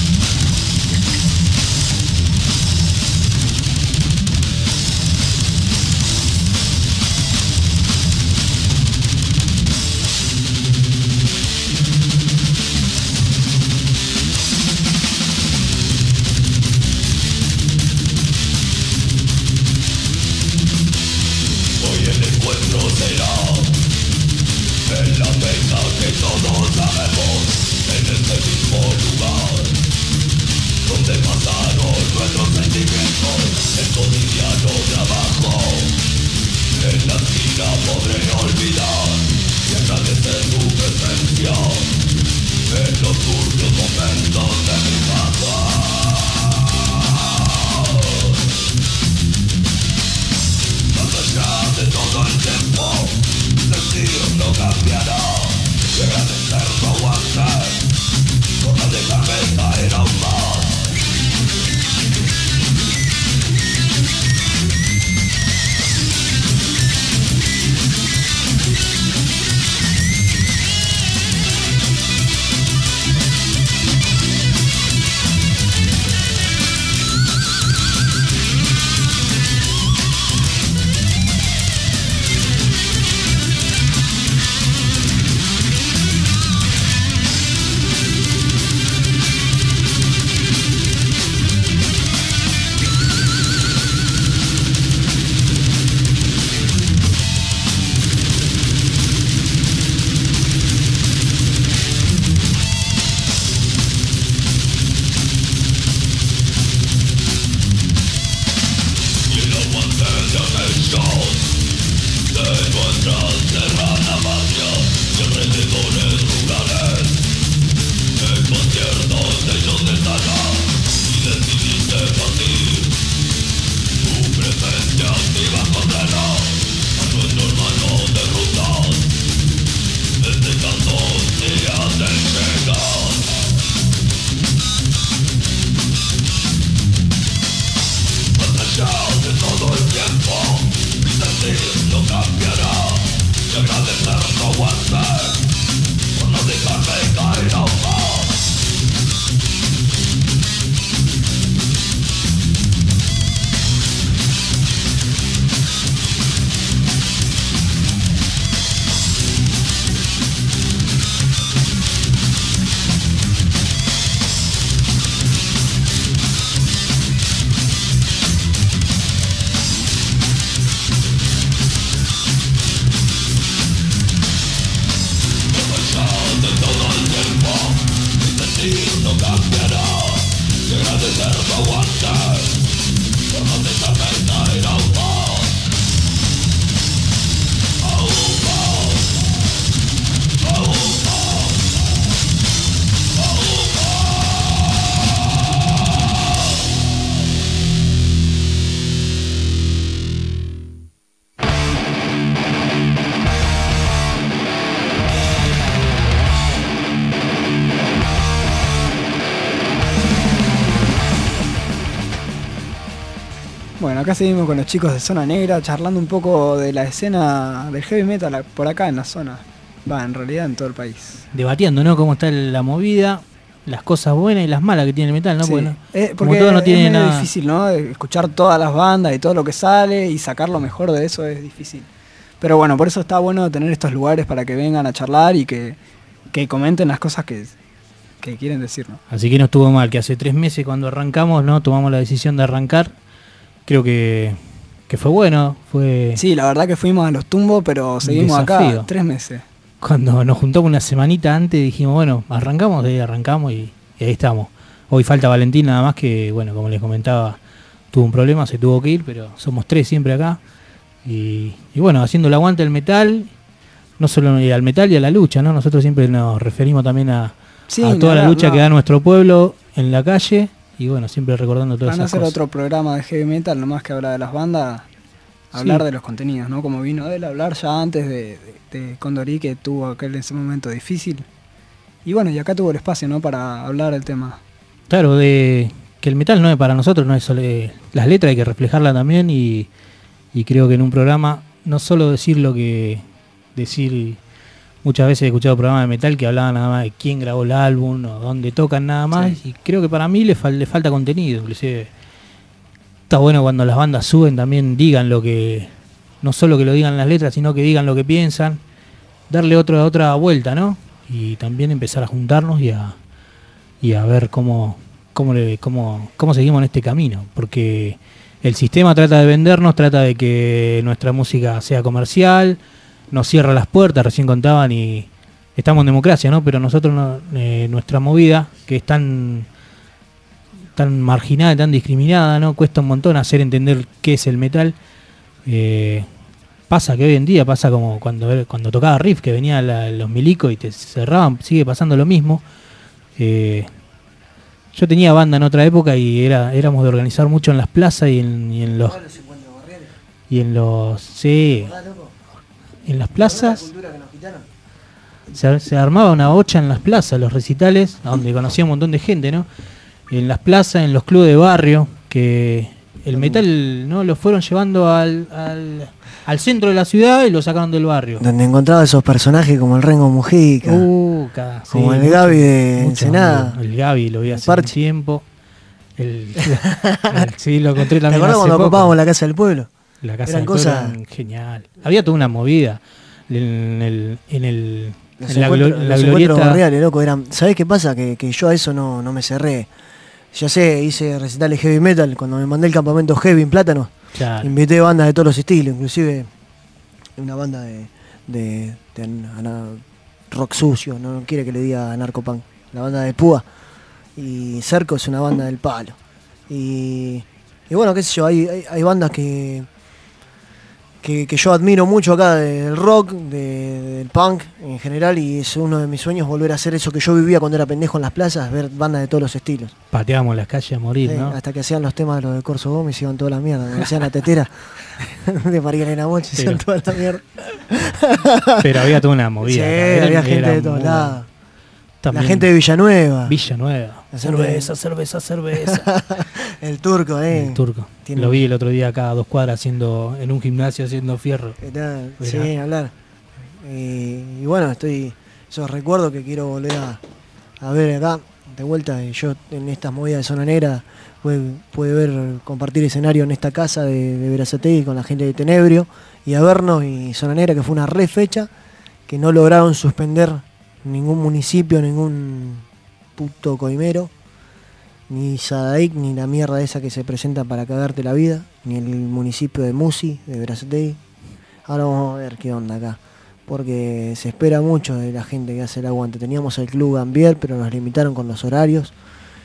Hoy el encuentro será en la mesa que todos sabemos, en este mismo lugar donde pasaron nuestros sentimientos. Bueno, acá seguimos con los chicos de Zona Negra, charlando un poco de la escena del heavy metal por acá en la zona. Va, en realidad en todo el país. Debatiendo, ¿no? Cómo está la movida, las cosas buenas y las malas que tiene el metal, ¿no? Sí. Porque, no, eh, como porque todo no es tiene medio nada. difícil, ¿no? Escuchar todas las bandas y todo lo que sale y sacar lo mejor de eso es difícil. Pero bueno, por eso está bueno tener estos lugares para que vengan a charlar y que, que comenten las cosas que, que quieren decir, ¿no? Así que no estuvo mal, que hace tres meses cuando arrancamos, ¿no? Tomamos la decisión de arrancar. Creo que, que fue bueno, fue... Sí, la verdad que fuimos a los tumbos, pero seguimos desafío. acá tres meses. Cuando nos juntamos una semanita antes dijimos, bueno, arrancamos, de ahí arrancamos y, y ahí estamos. Hoy falta Valentín nada más que, bueno, como les comentaba, tuvo un problema, se tuvo que ir, pero somos tres siempre acá. Y, y bueno, haciendo el aguante al metal, no solo al metal y a la lucha, ¿no? Nosotros siempre nos referimos también a, Sí, a toda no, la lucha no. que da nuestro pueblo en la calle y bueno, siempre recordando todas Van a esas hacer cosas. otro programa de heavy metal, nomás que habla de las bandas, hablar Sí. de los contenidos, ¿no? Como vino él a hablar ya antes de, de, de Condorí, que tuvo aquel en ese momento difícil. Y bueno, y acá tuvo el espacio, ¿no? Para hablar del tema. Claro, de que el metal no es para nosotros, no es solo eh, las letras, hay que reflejarla también y, y creo que en un programa no solo decir lo que decir, muchas veces he escuchado programas de metal que hablaban nada más de quién grabó el álbum o dónde tocan nada más, Sí. y creo que para mí le, fal- le falta contenido, inclusive está bueno cuando las bandas suben también digan lo que, no solo que lo digan las letras, sino que digan lo que piensan, darle otra otra vuelta, ¿no? Y también empezar a juntarnos y a y a ver cómo cómo le, cómo cómo seguimos en este camino, porque el sistema trata de vendernos, trata de que nuestra música sea comercial, nos cierra las puertas, recién contaban, y estamos en democracia, ¿no? Pero nosotros, no, eh, nuestra movida, que es tan tan marginada, tan discriminada, ¿no? Cuesta un montón hacer entender qué es el metal. Eh, pasa que hoy en día pasa como cuando cuando tocaba Riff, que venían los milicos y te cerraban, sigue pasando lo mismo. Eh, yo tenía banda en otra época y era éramos de organizar mucho en las plazas y en, y en los y en los sí, en las plazas. Se, se armaba una bocha en las plazas, los recitales, donde conocía un montón de gente, ¿no? En las plazas, en los clubes de barrio, que el metal no lo fueron llevando al, al, al centro de la ciudad y lo sacaron del barrio. Donde encontraba esos personajes como el Rengo Mujica, uh, cada, como sí, el mucho, Gaby de mucho, Ensenada. El Gaby lo vi hace Parche. un tiempo. El, el, sí, lo encontré también. ¿Te acuerdas hace cuando poco. ocupábamos la Casa del Pueblo? La Casa Eran del Pueblo cosas... eran genial. Había toda una movida en el... En el Los en la, encuentros, glo- la los encuentros glorieta. barriales, loco, eran... ¿Sabés qué pasa? Que, que yo a eso no, no me cerré. Ya sé, hice recitales heavy metal. Cuando me mandé el campamento heavy en Plátano, Claro. invité bandas de todos los estilos, inclusive una banda de, de, de ana- rock sucio, no quiere que le diga narcopunk, la banda de Púa. Y Cerco es una banda del palo. Y, y bueno, qué sé yo, hay, hay, hay bandas que, que, que yo admiro mucho acá del rock, de- del punk en general, y es uno de mis sueños volver a hacer eso que yo vivía cuando era pendejo en las plazas, ver bandas de todos los estilos. Pateábamos las calles a morir, Sí, ¿no? hasta que hacían los temas de los de Corso Gómez y iban toda la mierda, me hacían la tetera de María Elena Moche, Pero- iban toda la mierda. Pero había toda una movida. Sí, acá. Era- había gente era de todos muy- lados. También La gente de Villanueva. Villanueva. La Cerveza, cerveza, cerveza. El turco, eh. El turco. Tiene- Lo vi el otro día acá a dos cuadras haciendo en un gimnasio haciendo fierro. ¿Qué tal? Mirá. Sí, hablar. Y, y bueno, estoy. Esos recuerdos que quiero volver a, a ver acá, de vuelta. Y yo en estas movidas de Zona Negra pude, pude ver, compartir escenario en esta casa de, de Verazategui con la gente de Tenebrio y Averno y Zona Negra, que fue una re fecha que no lograron suspender ningún municipio, ningún puto coimero, ni Sadaic, ni la mierda esa que se presenta para cagarte la vida, ni el municipio de Musi, de Verazategui. Ahora vamos a ver qué onda acá, porque se espera mucho de la gente que hace el aguante. Teníamos el club Gambier, pero nos limitaron con los horarios.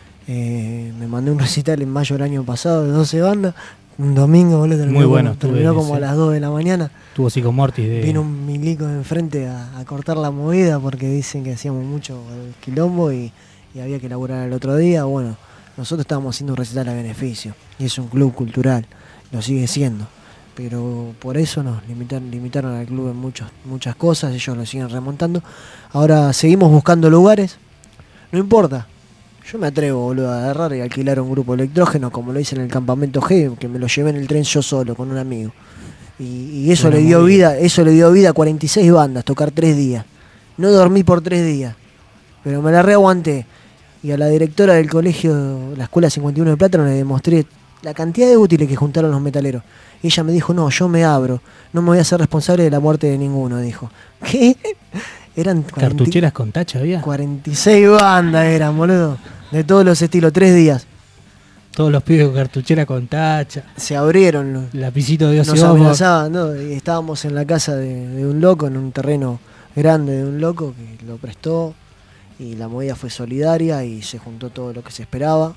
Eh, me mandé un recital en mayo del año pasado de doce bandas, un domingo, boludo, terminó, Muy bueno, como, terminó estuve como a ese. las dos de la mañana. Tuvo Psicomortis de. Vino un milico de enfrente a, a cortar la movida porque dicen que hacíamos mucho quilombo y, y había que laburar el otro día. Bueno, nosotros estábamos haciendo un recital a beneficio y es un club cultural, lo sigue siendo. Pero por eso nos limitaron, limitaron al club en muchos, muchas cosas, ellos lo siguen remontando. Ahora seguimos buscando lugares, no importa. Yo me atrevo, boludo, a agarrar y alquilar un grupo electrógeno como lo hice en el campamento G, que me lo llevé en el tren yo solo, con un amigo. Y, y eso Una le dio movida. vida, eso le dio vida a cuarenta y seis bandas, tocar tres días. No dormí por tres días, pero me la reaguanté. Y a la directora del colegio, la Escuela cincuenta y uno de Plátano, le demostré la cantidad de útiles que juntaron los metaleros. Y ella me dijo, no, yo me abro, no me voy a hacer responsable de la muerte de ninguno, dijo. ¿Qué? Eran cuarenta ¿Cartucheras con tacha había? cuarenta y seis bandas eran, boludo. De todos los estilos, tres días. Todos los pibes con cartuchera con tacha. Se abrieron los, Lapicito de nos Ozzy Osbourne. amenazaban, ¿no? Y estábamos en la casa de, de un loco, en un terreno grande de un loco que lo prestó. Y la movida fue solidaria y se juntó todo lo que se esperaba.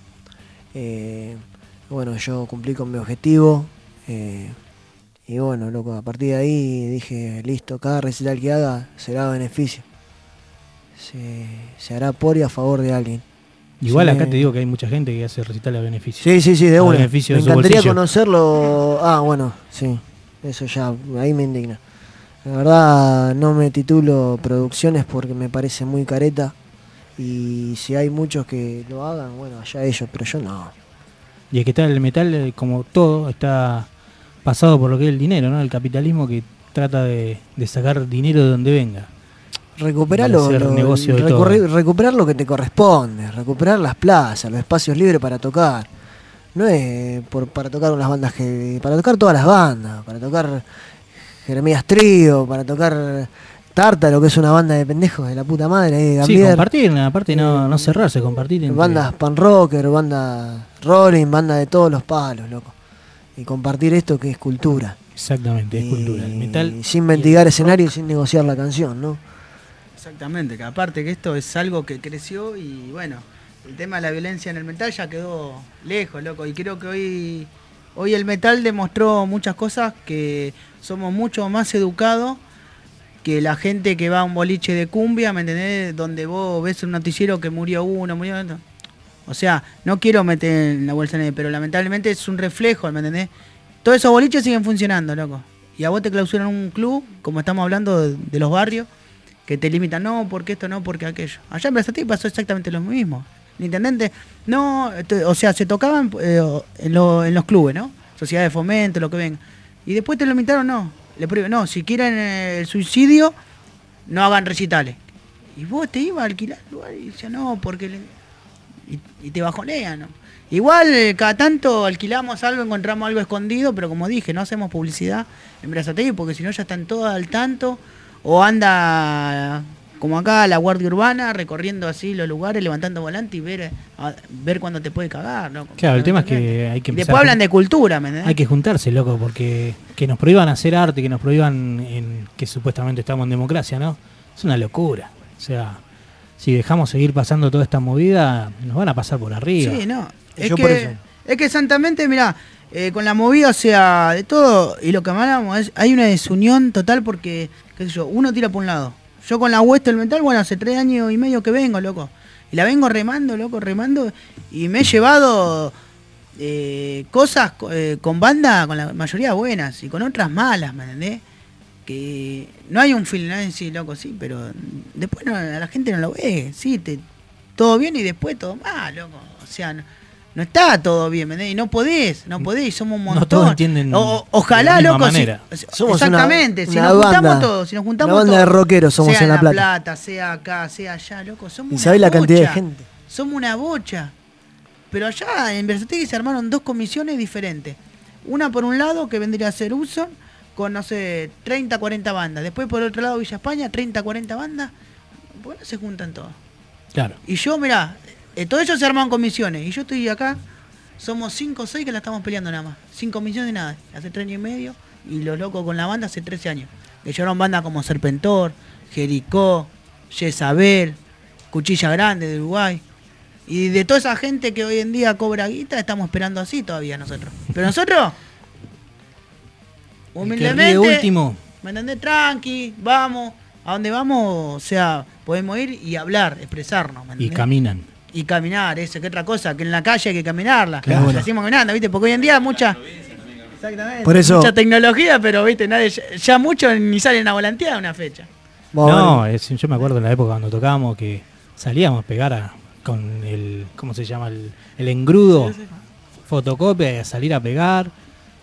Eh, bueno, yo cumplí con mi objetivo. eh, y bueno, loco, a partir de ahí dije, listo, cada recital que haga será a beneficio. Se, se hará por y a favor de alguien. Igual Sí. acá te digo que hay mucha gente que hace recital a beneficio. Sí, sí, sí, de A una. beneficio Me de su encantaría bolsillo. conocerlo. Ah, bueno, sí. Eso ya, ahí me indigna. La verdad, no me titulo producciones porque me parece muy careta. Y si hay muchos que lo hagan, bueno, allá ellos, pero yo no. Y es que está el metal, eh, como todo, está pasado por lo que es el dinero, ¿no? El capitalismo que trata de, de sacar dinero de donde venga. Recuperar Para lo, hacer lo- negocio de recorrer- todo. recuperar lo que te corresponde, recuperar las plazas, los espacios libres para tocar. No es por, para tocar unas bandas que. Para tocar todas las bandas, para tocar Jeremías Trío, para tocar Tártaro, que es una banda de pendejos de la puta madre, ahí de Sí, Gambier. compartir, aparte no, no cerrarse, compartir. entre- Bandas pan rocker, bandas rolling, bandas de todos los palos, loco. Y compartir esto que es cultura. Exactamente, es cultura. El metal. Y sin mendigar escenario y sin negociar la canción, ¿no? Exactamente, que aparte que esto es algo que creció y bueno, el tema de la violencia en el metal ya quedó lejos, loco. Y creo que hoy, hoy el metal demostró muchas cosas, que somos mucho más educados que la gente que va a un boliche de cumbia, ¿me entendés? Donde vos ves un noticiero que murió uno, murió otro. O sea, no quiero meter en la bolsa de nadie, pero lamentablemente es un reflejo, ¿me entendés? Todos esos boliches siguen funcionando, loco. Y a vos te clausuran un club, como estamos hablando de, de los barrios, que te limitan, no, porque esto, no, porque aquello. Allá en Brazatí pasó exactamente lo mismo. El intendente, no, te, o sea, se tocaban eh, en, lo, en los clubes, ¿no? Sociedad de fomento, lo que venga. Y después te lo limitaron, no. Le prohíben, no, si quieren eh, el suicidio, no hagan recitales. Y vos te ibas a alquilar el lugar y decías, no, porque... Le... Y, y te bajonean, ¿no? Igual, eh, cada tanto alquilamos algo, encontramos algo escondido, pero como dije, no hacemos publicidad en Berazategui porque si no ya están todas al tanto. O anda, como acá, la Guardia Urbana, recorriendo así los lugares, levantando volante y ver a, ver cuándo te puede cagar, ¿no? Claro, el tema es que hay que empezar. Después hablan de cultura, ¿me entendés? Hay que juntarse, loco, porque que nos prohíban hacer arte, que nos prohíban en, que supuestamente estamos en democracia, ¿no? Es una locura. O sea, si dejamos seguir pasando toda esta movida, nos van a pasar por arriba. Sí, no. Es que, es que santamente, mirá, eh, con la movida, o sea, de todo, y lo que hablamos es, hay una desunión total porque, qué sé yo, uno tira por un lado. Yo con la Hueste del Metal, bueno, hace tres años y medio que vengo, loco. Y la vengo remando, loco, remando, y me he llevado eh, cosas eh, con banda, con la mayoría buenas, y con otras malas, ¿me entendés? Que no hay un film, ¿no? Sí, loco, sí, pero después no, a la gente no lo ve, sí, te, todo bien y después todo mal, loco. O sea, no, no está todo bien, ¿me entendés? Y no podés, no podés, somos un montón. No todos entienden o, ojalá, de la loco, misma manera. Si, Somos exactamente, una, si una nos banda, juntamos todos, si nos juntamos una banda todos, de rockeros somos sea en La Plata. Plata, sea acá, sea allá, loco, somos Y una sabés la cantidad de bocha. gente. Somos una bocha. Pero allá en Berazategui se armaron dos comisiones diferentes. Una por un lado que vendría a ser Uson, con, no sé, treinta, cuarenta bandas. Después por otro lado Villa España, treinta, cuarenta bandas. ¿Por qué no se juntan todos? Claro. Y yo, mirá, eh, todos ellos se arman comisiones. Y yo estoy acá, somos cinco o seis que la estamos peleando nada más. Sin comisión de nada. Hace tres años y medio. Y los locos con la banda hace trece años. Que llevaron bandas como Serpentor, Jericó, Jezabel, Cuchilla Grande de Uruguay. Y de toda esa gente que hoy en día cobra guita, estamos esperando así todavía nosotros. Pero nosotros, humildemente, último. ¿me entendés? Tranqui, vamos. A donde vamos, o sea, podemos ir y hablar, expresarnos. ¿me Y entendés? caminan. Y caminar, eso, que otra cosa, que en la calle hay que caminarla. Claro. La hacemos caminando, ¿viste? Porque hoy en día mucha... Exactamente. Por eso- Mucha tecnología, pero, ¿viste? Nadie, ya, ya muchos ni salen a volantear a una fecha. Vamos a No, ver. es- yo me acuerdo en la época cuando tocábamos que salíamos a pegar a- con el, ¿cómo se llama? El, el engrudo, Sí, sí. fotocopia, y a salir a pegar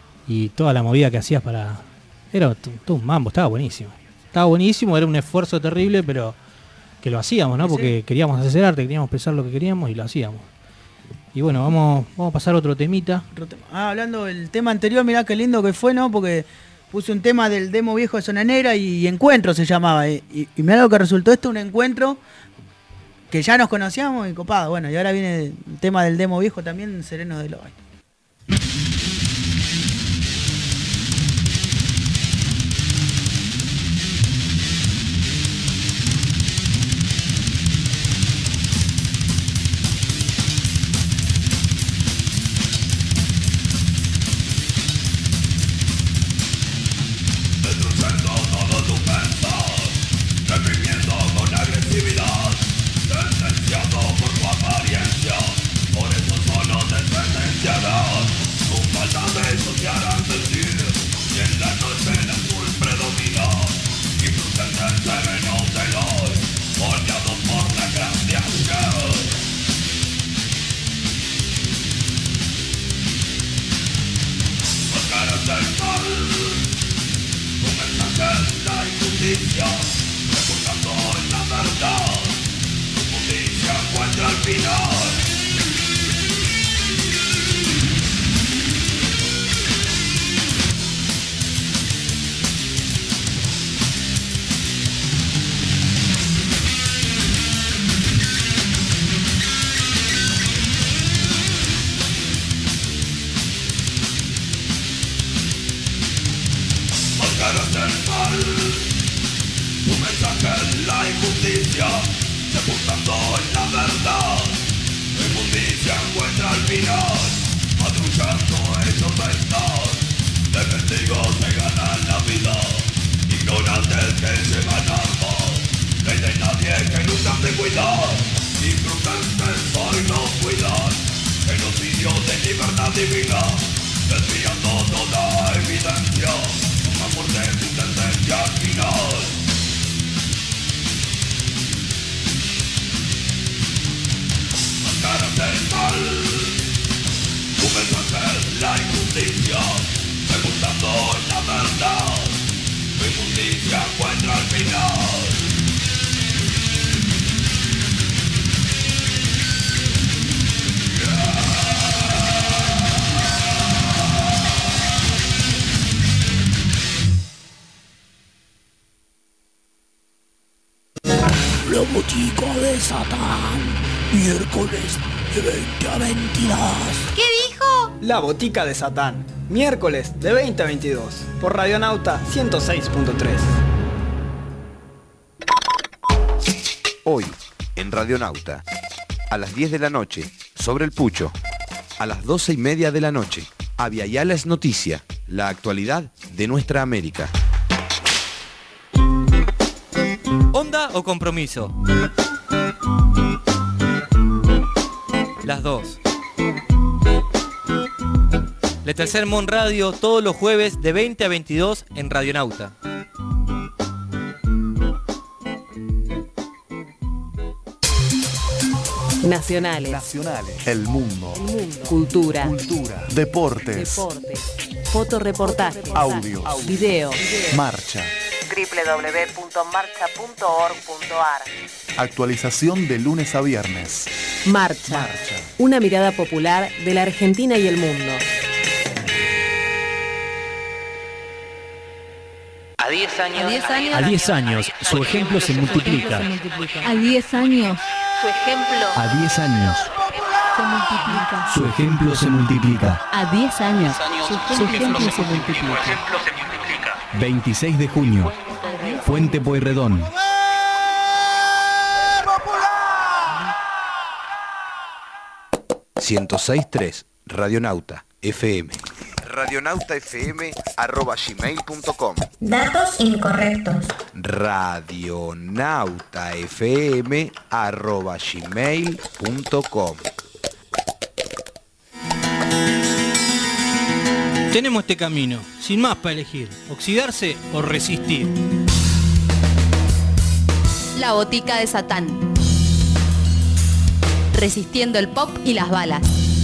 y toda la movida que hacías para... Era t- todo un mambo, estaba buenísimo. Estaba buenísimo, era un esfuerzo terrible, pero que lo hacíamos, ¿no? Sí, Porque queríamos hacer arte, queríamos expresar lo que queríamos y lo hacíamos. Y bueno, vamos, vamos a pasar a otro temita. Otro tema. Ah, hablando del tema anterior, mirá qué lindo que fue, ¿no? Porque puse un tema del demo viejo de Zona Negra y Encuentro se llamaba. Y, y, y mirá lo que resultó esto, un encuentro que ya nos conocíamos y copado. Bueno, y ahora viene el tema del demo viejo también, Sereno de Loay. Tu mensaje es la injusticia, sepultando la verdad. encuentra al final, patrullando en tormentas, de mendigos que ganan la vida, ignorantes que se van armas, que de nadie que nunca te cuidan, imprudentes hoy no cuidan, genocidio de libertad divina, desviando toda evidencia, una muerte sin sentencia final. Máscaras del mal, tu mensaje es la injusticia, preguntando la verdad, tu injusticia encuentra al final. La botica de Satán, miércoles de veinte a veintidós. ¿Qué dijo? La Botica de Satán, miércoles de veinte a veintidós, por Radionauta ciento seis punto tres. Hoy, en Radionauta, a las diez de la noche, sobre el Pucho, a las doce y media de la noche, Aviala es noticia, la actualidad de nuestra América. ¿Onda o compromiso? Las dos. Le Tercer Mon Radio todos los jueves de veinte a veintidós en Radionauta. Nacionales. Nacionales. El mundo. El mundo. Cultura. Cultura. Deportes. Deportes. Fotoreportajes. Audios. Videos. Marcha. doble u doble u doble u punto marcha punto org punto a r. Actualización de lunes a viernes. Marcha. Marcha. Una mirada popular de la Argentina y el mundo. A diez años. A diez años. A diez años, su ejemplo se multiplica. A diez años. Su ejemplo. A diez años, Se multiplica. su ejemplo se multiplica. A diez años. Su ejemplo se multiplica. veintiséis de junio, Fuente Pueyrredón. ciento seis punto tres, Radionauta F M. radionautafm arroba gmail punto com. Datos incorrectos. radionautafm arroba gmail punto com. Tenemos este camino, sin más para elegir, oxidarse o resistir. La Botica de Satán. Resistiendo el pop y las balas.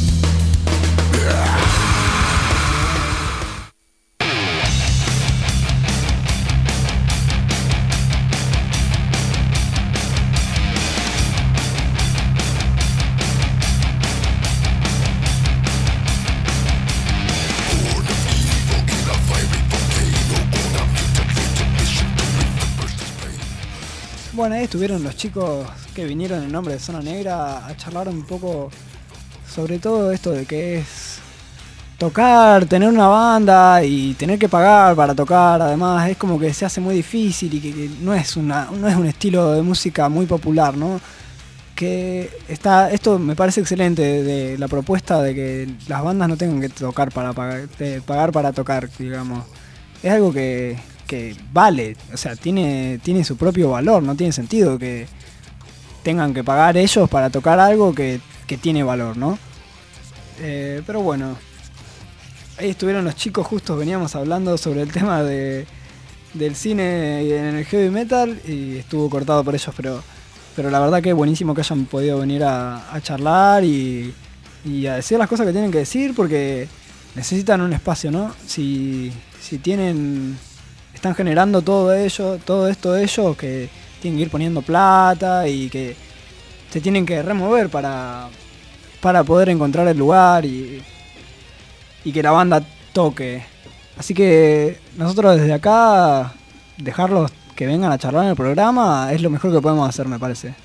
Bueno, ahí estuvieron los chicos que vinieron en nombre de Zona Negra a charlar un poco sobre todo esto de que es tocar, tener una banda y tener que pagar para tocar. Además es como que se hace muy difícil y que, que no es una, no es un estilo de música muy popular, ¿no? Que está, esto me parece excelente de, de la propuesta de que las bandas no tengan que tocar para pagar, de pagar para tocar, digamos. Es algo que que vale, o sea, tiene, tiene su propio valor, no tiene sentido que tengan que pagar ellos para tocar algo que, que tiene valor, ¿no? Eh, pero bueno, ahí estuvieron los chicos, justo veníamos hablando sobre el tema de, del cine en el heavy metal y estuvo cortado por ellos, pero, pero la verdad que es buenísimo que hayan podido venir a, a charlar y, y a decir las cosas que tienen que decir porque necesitan un espacio, ¿no? Si, si tienen... Están generando todo ello, todo esto de ellos que tienen que ir poniendo plata y que se tienen que remover para, para poder encontrar el lugar y, y que la banda toque. Así que nosotros desde acá, dejarlos que vengan a charlar en el programa es lo mejor que podemos hacer, me parece.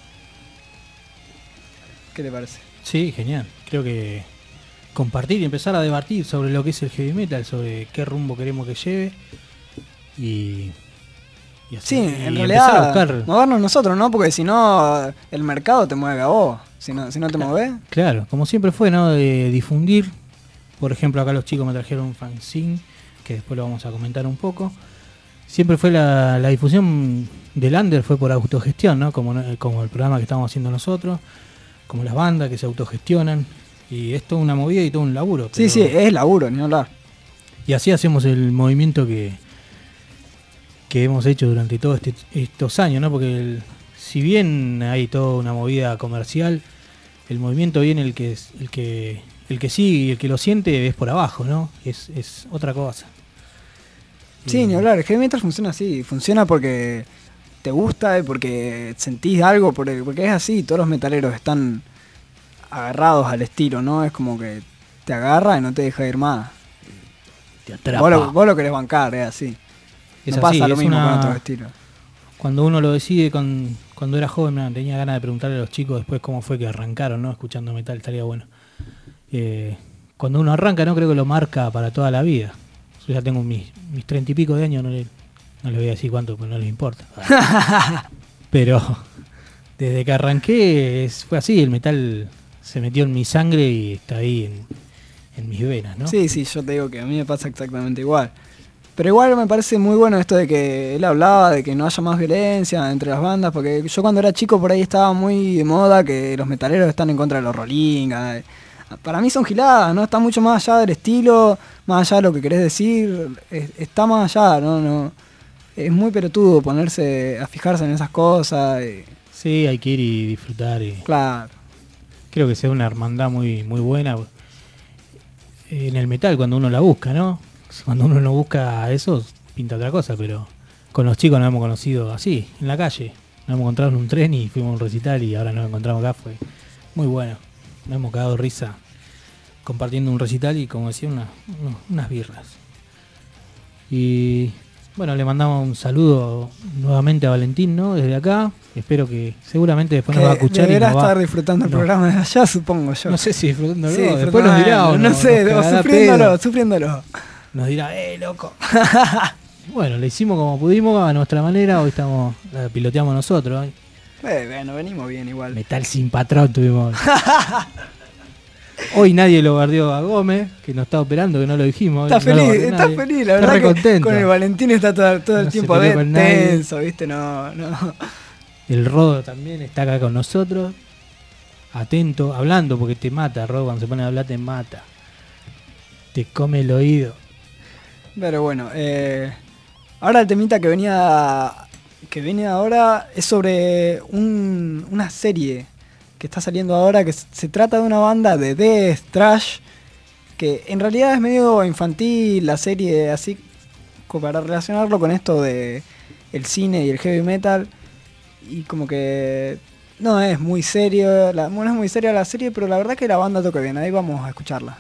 ¿Qué te parece? Sí, genial. Creo que compartir y empezar a debatir sobre lo que es el heavy metal, sobre qué rumbo queremos que lleve. Y, y así, sí, y en realidad a buscar. movernos nosotros, ¿no? Porque si no, el mercado te mueve a vos. Si no, si no te movés. Claro, como siempre fue, ¿no? De difundir. Por ejemplo, acá los chicos me trajeron un fanzine, que después lo vamos a comentar un poco. Siempre fue la, la difusión del under, fue por autogestión, ¿no? Como, como el programa que estamos haciendo nosotros, como las bandas que se autogestionan. Y es toda una movida y todo un laburo. Sí, sí, es laburo, ni hablar. Y así hacemos el movimiento que, que hemos hecho durante todos este, estos años, ¿no? Porque el, si bien hay toda una movida comercial, el movimiento viene el que el que el que sigue y el que lo siente es por abajo, ¿no? Es, es otra cosa. Sí, ni hablar, el heavy metal funciona así, funciona porque te gusta, porque sentís algo, porque, porque es así, todos los metaleros están agarrados al estilo, ¿no? Es como que te agarra y no te deja ir más. Te atrapa. Vos lo, vos lo querés bancar, es así. Es no así, pasa lo es mismo una... con otros estilos. Cuando uno lo decide, con, cuando era joven, man, tenía ganas de preguntarle a los chicos después cómo fue que arrancaron, ¿no? Escuchando metal, estaría bueno. Eh, cuando uno arranca, no creo que lo marca para toda la vida. Yo ya tengo mis, mis treinta y pico de años, no le, no le voy a decir cuánto, porque no les importa. Pero desde que arranqué es, fue así, el metal se metió en mi sangre y está ahí en, en mis venas, ¿no? Sí, sí, yo te digo que a mí me pasa exactamente igual. Pero igual me parece muy bueno esto de que él hablaba de que no haya más violencia entre las bandas, porque yo cuando era chico por ahí estaba muy de moda que los metaleros están en contra de los rolling. Para mí son giladas, ¿no? Está mucho más allá del estilo, más allá de lo que querés decir, es, está más allá, ¿no? no Es muy pelotudo ponerse a fijarse en esas cosas. Y... Sí, hay que ir y disfrutar. Y... Claro. Creo que sea una hermandad muy, muy buena en el metal cuando uno la busca, ¿no? Cuando uno no busca eso, pinta otra cosa, pero con los chicos nos hemos conocido así, en la calle. Nos hemos encontrado en un tren y fuimos a un recital y ahora nos encontramos acá, fue muy bueno. Nos hemos cagado risa compartiendo un recital y, como decía, una, unos, unas birras. Y bueno, le mandamos un saludo nuevamente a Valentín, ¿no? Desde acá. Espero que seguramente después que nos va a escuchar. Deberá y nos estar va... disfrutando el no. programa de allá, supongo yo. No sé si disfrutándolo, Sí, después nos dirá o no, no sé, nos o cagará sufriéndolo, pedo. sufriéndolo. Nos dirá, eh, loco. Bueno, le hicimos como pudimos a nuestra manera. Hoy estamos, la piloteamos nosotros. ¿eh? Eh, bueno, venimos bien igual. Metal sin patrón tuvimos. Hoy nadie lo guardió a Gómez, que nos está operando, que no lo dijimos. Está no feliz, está nadie. feliz, la Está verdad que recontento. con el Valentín está todo, todo el No se tiempo peleó de con nadie. tenso, ¿viste? No, no. El Rodo también está acá con nosotros. Atento, hablando, porque te mata, Rodo, cuando se pone a hablar te mata. Te come el oído. Pero bueno, eh, ahora el temita que venía que viene ahora es sobre un, una serie que está saliendo ahora, que se trata de una banda de death trash, que en realidad es medio infantil la serie, así como para relacionarlo con esto de el cine y el heavy metal, y como que no es muy serio, la, no es muy seria la serie, pero la verdad que la banda toca bien, ahí vamos a escucharla.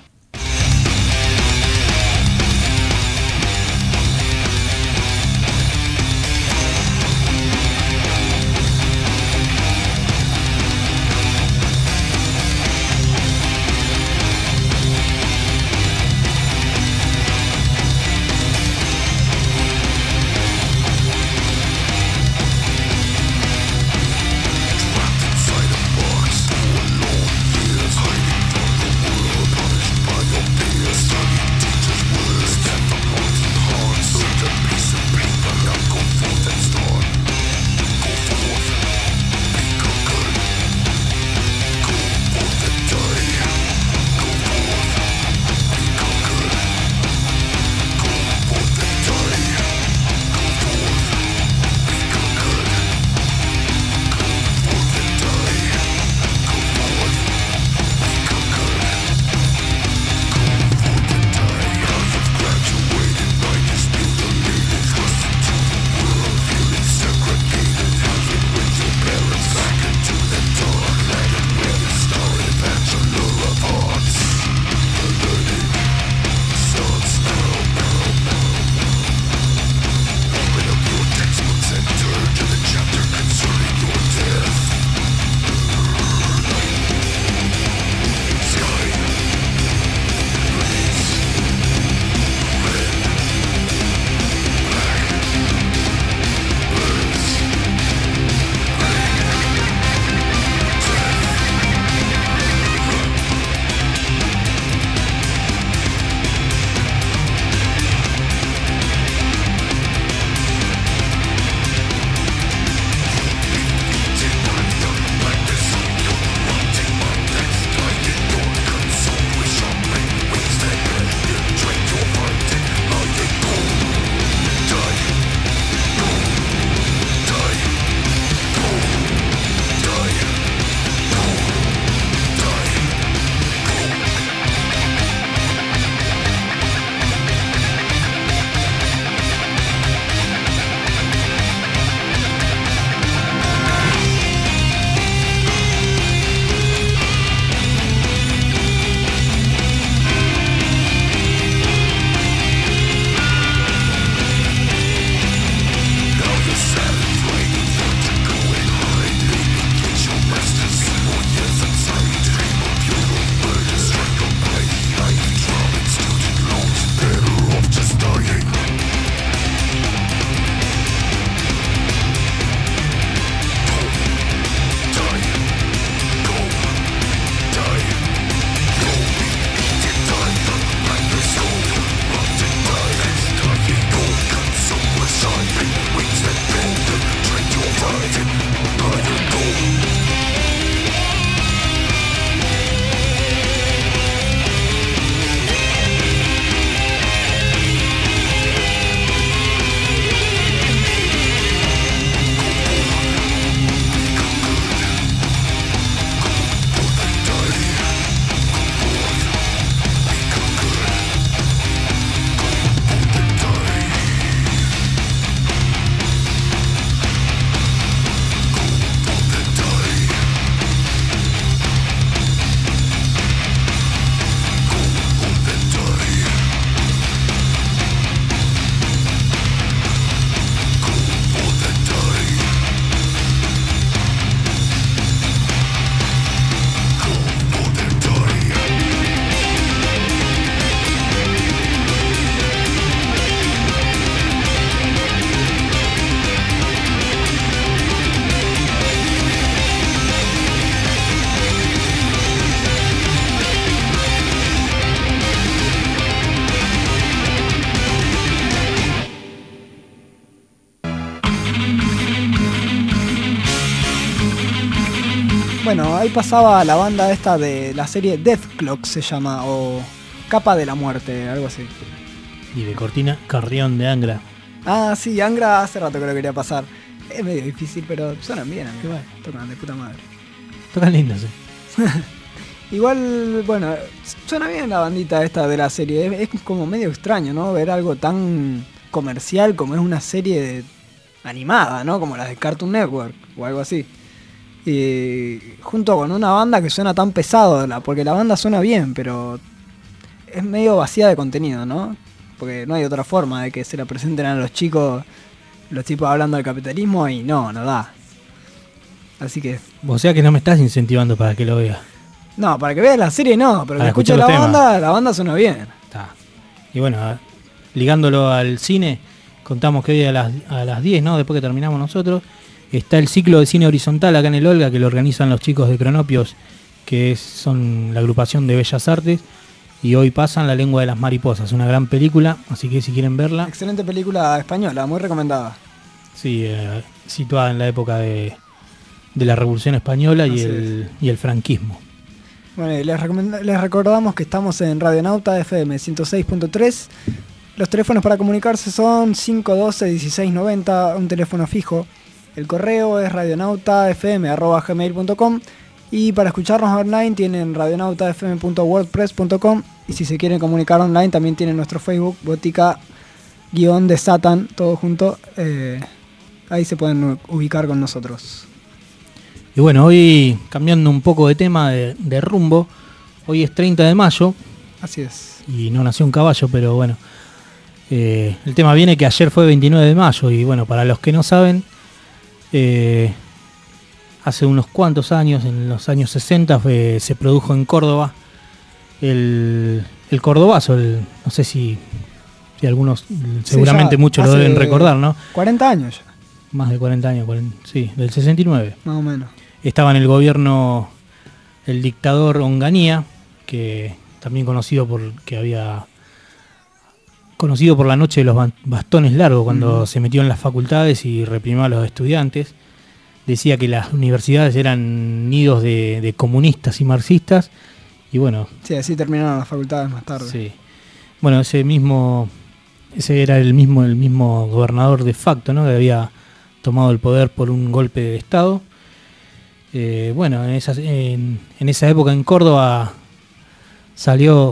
Inside a box, so alone, years hiding from the world, punished Bueno, ahí pasaba la banda esta de la serie Death Clock, se llama, o Capa de la Muerte, algo así. Y de cortina, Carrión de Angra. Ah, sí, Angra hace rato que lo quería pasar. Es medio difícil, pero suenan bien, amigo. Tocan de puta madre. Tocan lindo, sí. Igual, bueno, suena bien la bandita esta de la serie. Es, es como medio extraño, ¿no? Ver algo tan comercial como es una serie de- animada, ¿no? Como las de Cartoon Network o algo así. Y junto con una banda que suena tan pesado, la- porque la banda suena bien, pero es medio vacía de contenido, ¿no? Porque no hay otra forma de que se la presenten a los chicos, los tipos hablando del capitalismo, y no, no da. Así que, O sea que no me estás incentivando para que lo vea. no, para que veas la serie no, pero que Para escuches escuchar la los temas. banda, la banda suena bien. Y bueno, a- ligándolo al cine, contamos que hoy a las, a las diez, ¿no? Después que terminamos nosotros, está el ciclo de cine horizontal acá en el Olga, que lo organizan los chicos de Cronopios, que es- son la agrupación de Bellas Artes, y hoy pasan La Lengua de las Mariposas, una gran película, así que si quieren verla, Excelente película española, muy recomendada. sí, eh, situada en la época de, de la Revolución Española y Así el, y el franquismo. Bueno, y les, recomend- les recordamos que estamos en Radionauta F M ciento seis punto tres. Los teléfonos para comunicarse son cinco uno dos, uno seis nueve cero, un teléfono fijo. El correo es radionautafm arroba gmail punto com. Y para escucharnos online tienen radionautafm punto wordpress punto com. Y si se quieren comunicar online también tienen nuestro Facebook, Botica guión de Satan, todo junto. Eh, ahí se pueden ubicar con nosotros. Y bueno, hoy cambiando un poco de tema, de, de rumbo, hoy es treinta de mayo. Así es. Y no nació un caballo, pero bueno. Eh, el tema viene que ayer fue veintinueve de mayo y bueno, para los que no saben, eh, hace unos cuantos años, en los años sesenta, fue- se produjo en Córdoba el, el Cordobazo. El- no sé si, si algunos, seguramente ya muchos lo hace deben recordar, ¿no? cuarenta años ya, Más de cuarenta años, cuarenta, sí, del sesenta y nueve. más o menos. Estaba en el gobierno el dictador Onganía, que también conocido por que había conocido por la noche de los ba- bastones largos, cuando Ujú. se metió en las facultades y reprimió a los estudiantes. Decía que las universidades eran nidos de, de comunistas y marxistas. Y bueno, Sí, así terminaron las facultades más tarde. sí. Bueno, ese mismo ese era el mismo el mismo gobernador de facto, ¿no? Que había tomado el poder por un golpe de estado. Eh, bueno, en esa, en, en esa época en Córdoba salió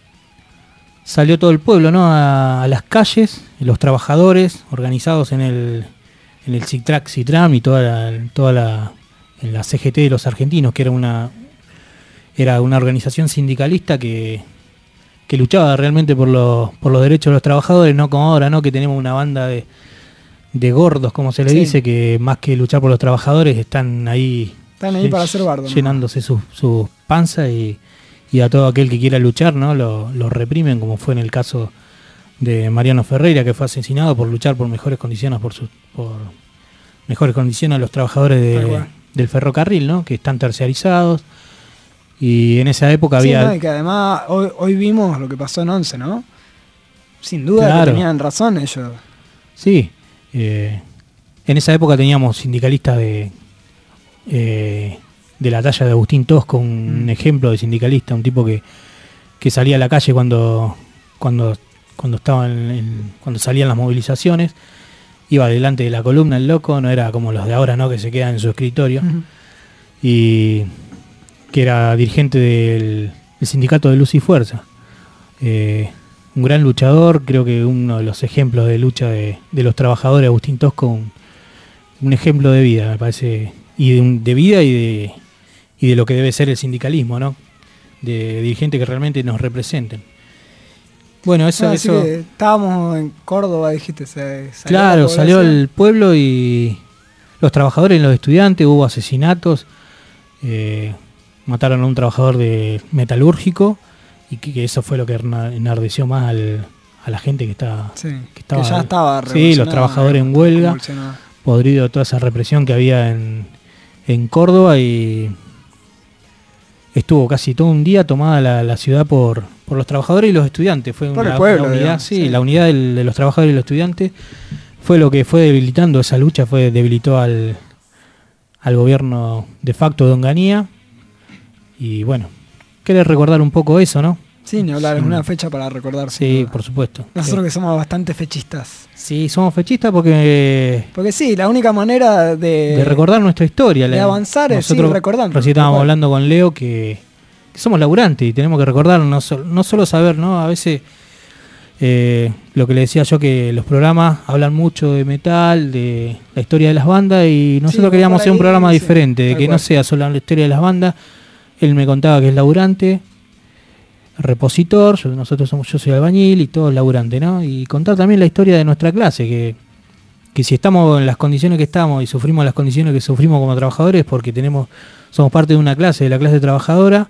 salió todo el pueblo, ¿no? A, a las calles, los trabajadores organizados en el en el CITRAC, CITRAM y toda la, toda la en la C G T de los argentinos, que era una era una organización sindicalista que, que luchaba realmente por los por los derechos de los trabajadores, no como ahora, ¿no? Que tenemos una banda de de gordos, como se le Sí. dice, que más que luchar por los trabajadores están ahí Están ahí lle- para hacer bardo, ¿no? llenándose sus su panzas y, y a todo aquel que quiera luchar, ¿no? Lo, lo reprimen, como fue en el caso de Mariano Ferreira, que fue asesinado por luchar por mejores condiciones por sus por mejores condiciones a los trabajadores Tal de, cual. del ferrocarril, ¿no? Que están terciarizados. Y en esa época Sí, había no, y que además hoy, hoy vimos lo que pasó en Once, ¿no? Sin duda Claro. que tenían razón ellos. Sí, eh, en esa época teníamos sindicalistas de eh, de la talla de Agustín Tosco, un Mm. ejemplo de sindicalista, un tipo que, que salía a la calle cuando cuando cuando estaban en- cuando salían las movilizaciones, iba delante de la columna el loco, no era como los de ahora, ¿no? Que se quedan en su escritorio, Ujú. y que era dirigente del, del sindicato de Luz y Fuerza. Eh, un gran luchador, creo que uno de los ejemplos de lucha de, de los trabajadores, Agustín Tosco, un, un ejemplo de vida, me parece, y de, un- de vida y de, y de lo que debe ser el sindicalismo, ¿no? De dirigentes que realmente nos representen. Bueno, eso... Ah, así eso que estábamos en Córdoba, dijiste. Se, salió claro, la salió población. el pueblo y los trabajadores y los estudiantes, hubo asesinatos, eh, mataron a un trabajador de metalúrgico y que, que eso fue lo que erna- enardeció más al- a la gente que estaba... Sí, que estaba que ya estaba sí, los revolucionada, trabajadores en huelga, convulsionada. podrido de toda esa represión que había en, en Córdoba, y estuvo casi todo un día tomada la, la ciudad por, por los trabajadores y los estudiantes. Fue Por una, el pueblo, una unidad, digamos, sí, sí. la unidad del- de los trabajadores y los estudiantes fue lo que fue debilitando esa lucha, fue debilitó al, al gobierno de facto de Onganía. Y bueno, querer recordar un poco eso, ¿no? Sí, ni hablar, es Sí. una fecha para recordar. sin Sí, duda. por supuesto. Nosotros Sí. que somos bastante fechistas. Sí, somos fechistas porque Porque sí, la única manera de, de recordar nuestra historia. de la- avanzar es sí, recordando. Recién estábamos Tal cual. hablando con Leo que, que somos laburantes y tenemos que recordar, no, sol- no solo saber, ¿no? A veces eh, lo que le decía yo, que los programas hablan mucho de metal, de la historia de las bandas, y nosotros Sí, queríamos por hacer un ahí, programa sí, diferente, de tal que no cual. sea solo la historia de las bandas. Él me contaba que es laburante, repositor, yo, nosotros somos, yo soy albañil y todos laburantes, ¿no? Y contar también la historia de nuestra clase, que, que si estamos en las condiciones que estamos y sufrimos las condiciones que sufrimos como trabajadores, porque tenemos, somos parte de una clase, de la clase trabajadora,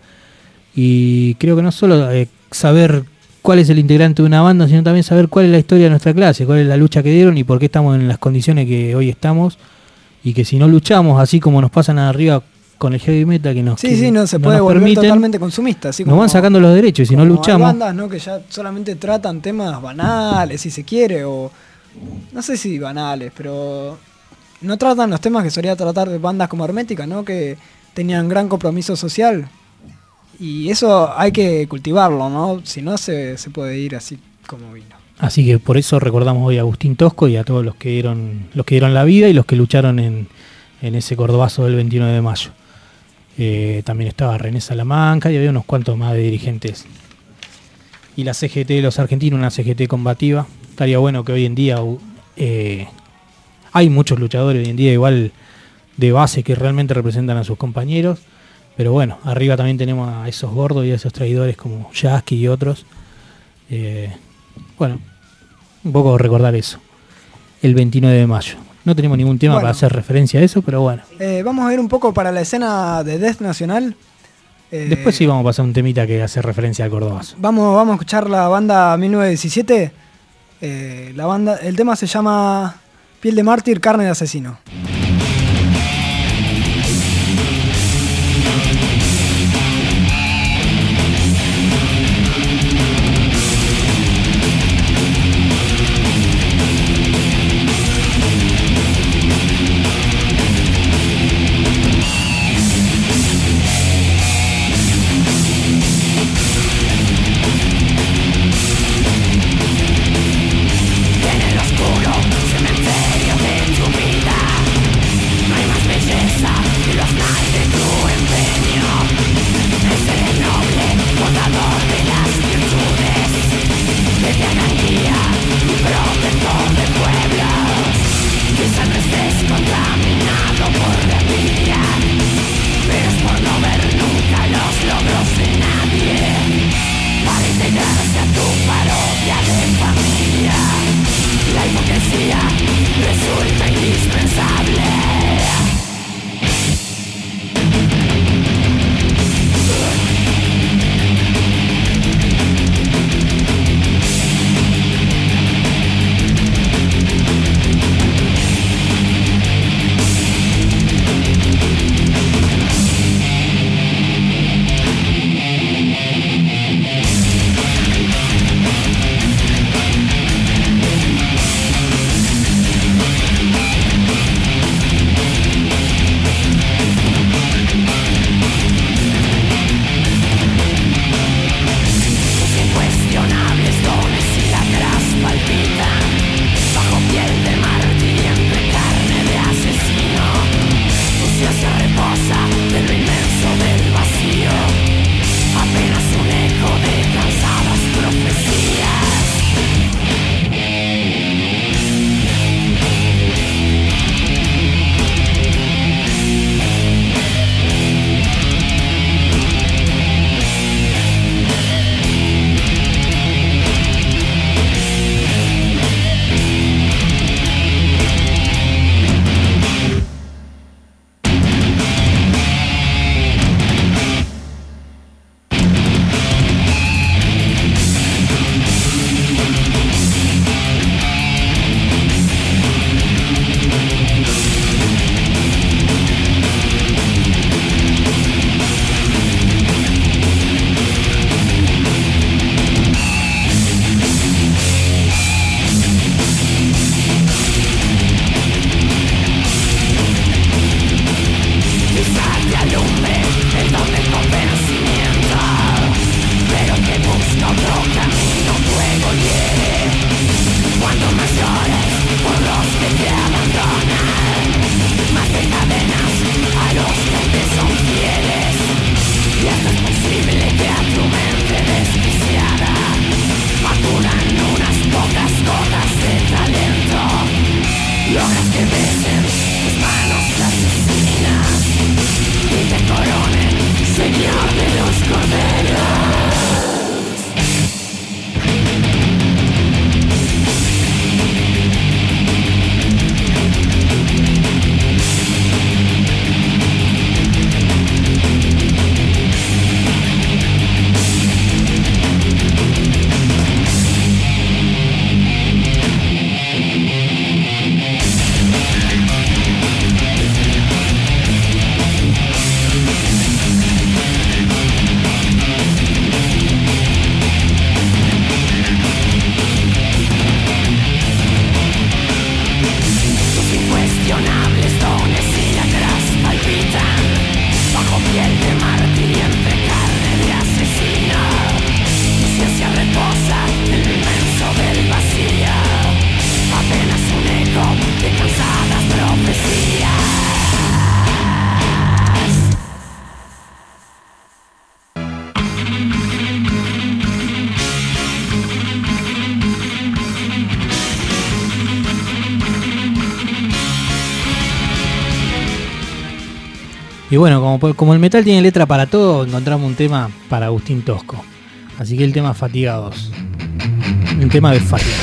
y creo que no solo eh, saber cuál es el integrante de una banda, sino también saber cuál es la historia de nuestra clase, cuál es la lucha que dieron y por qué estamos en las condiciones que hoy estamos, y que si no luchamos, así como nos pasan arriba con el heavy metal que nos, Sí, que sí, no se no puede nos volver permiten, totalmente consumista. Así nos como, van sacando los derechos, y si no como hay luchamos... bandas, ¿no? Que ya solamente tratan temas banales, si se quiere, o no sé si banales, pero no tratan los temas que solía tratar de bandas como Hermética, ¿no? Que tenían gran compromiso social. Y eso hay que cultivarlo, ¿no? Si no, se, se puede ir así como vino. Así que por eso recordamos hoy a Agustín Tosco y a todos los que dieron, los que dieron la vida y los que lucharon en, en ese Cordobazo del veintiuno de mayo. Eh, también estaba René Salamanca y había unos cuantos más de dirigentes. Y la C G T de los argentinos, una C G T combativa. Estaría bueno que hoy en día eh, hay muchos luchadores hoy en día igual de base que realmente representan a sus compañeros. Pero bueno, arriba también tenemos a esos gordos y a esos traidores como Yasky y otros. Eh, bueno, un poco recordar eso. El veintinueve de mayo. No tenemos ningún tema Bueno. para hacer referencia a eso, pero bueno. Eh, vamos a ir un poco para la escena de Death Nacional. Eh, Después sí vamos a pasar un temita que hace referencia al Cordobazo. Vamos, vamos a escuchar la banda mil novecientos diecisiete. Eh, la banda, el tema se llama Piel de Mártir, Carne de Asesino. En el oscuro cementerio de tu vida Y bueno, como, como el metal tiene letra para todo, encontramos un tema para Agustín Tosco. Así que el tema Fatigados. Un tema de fatiga.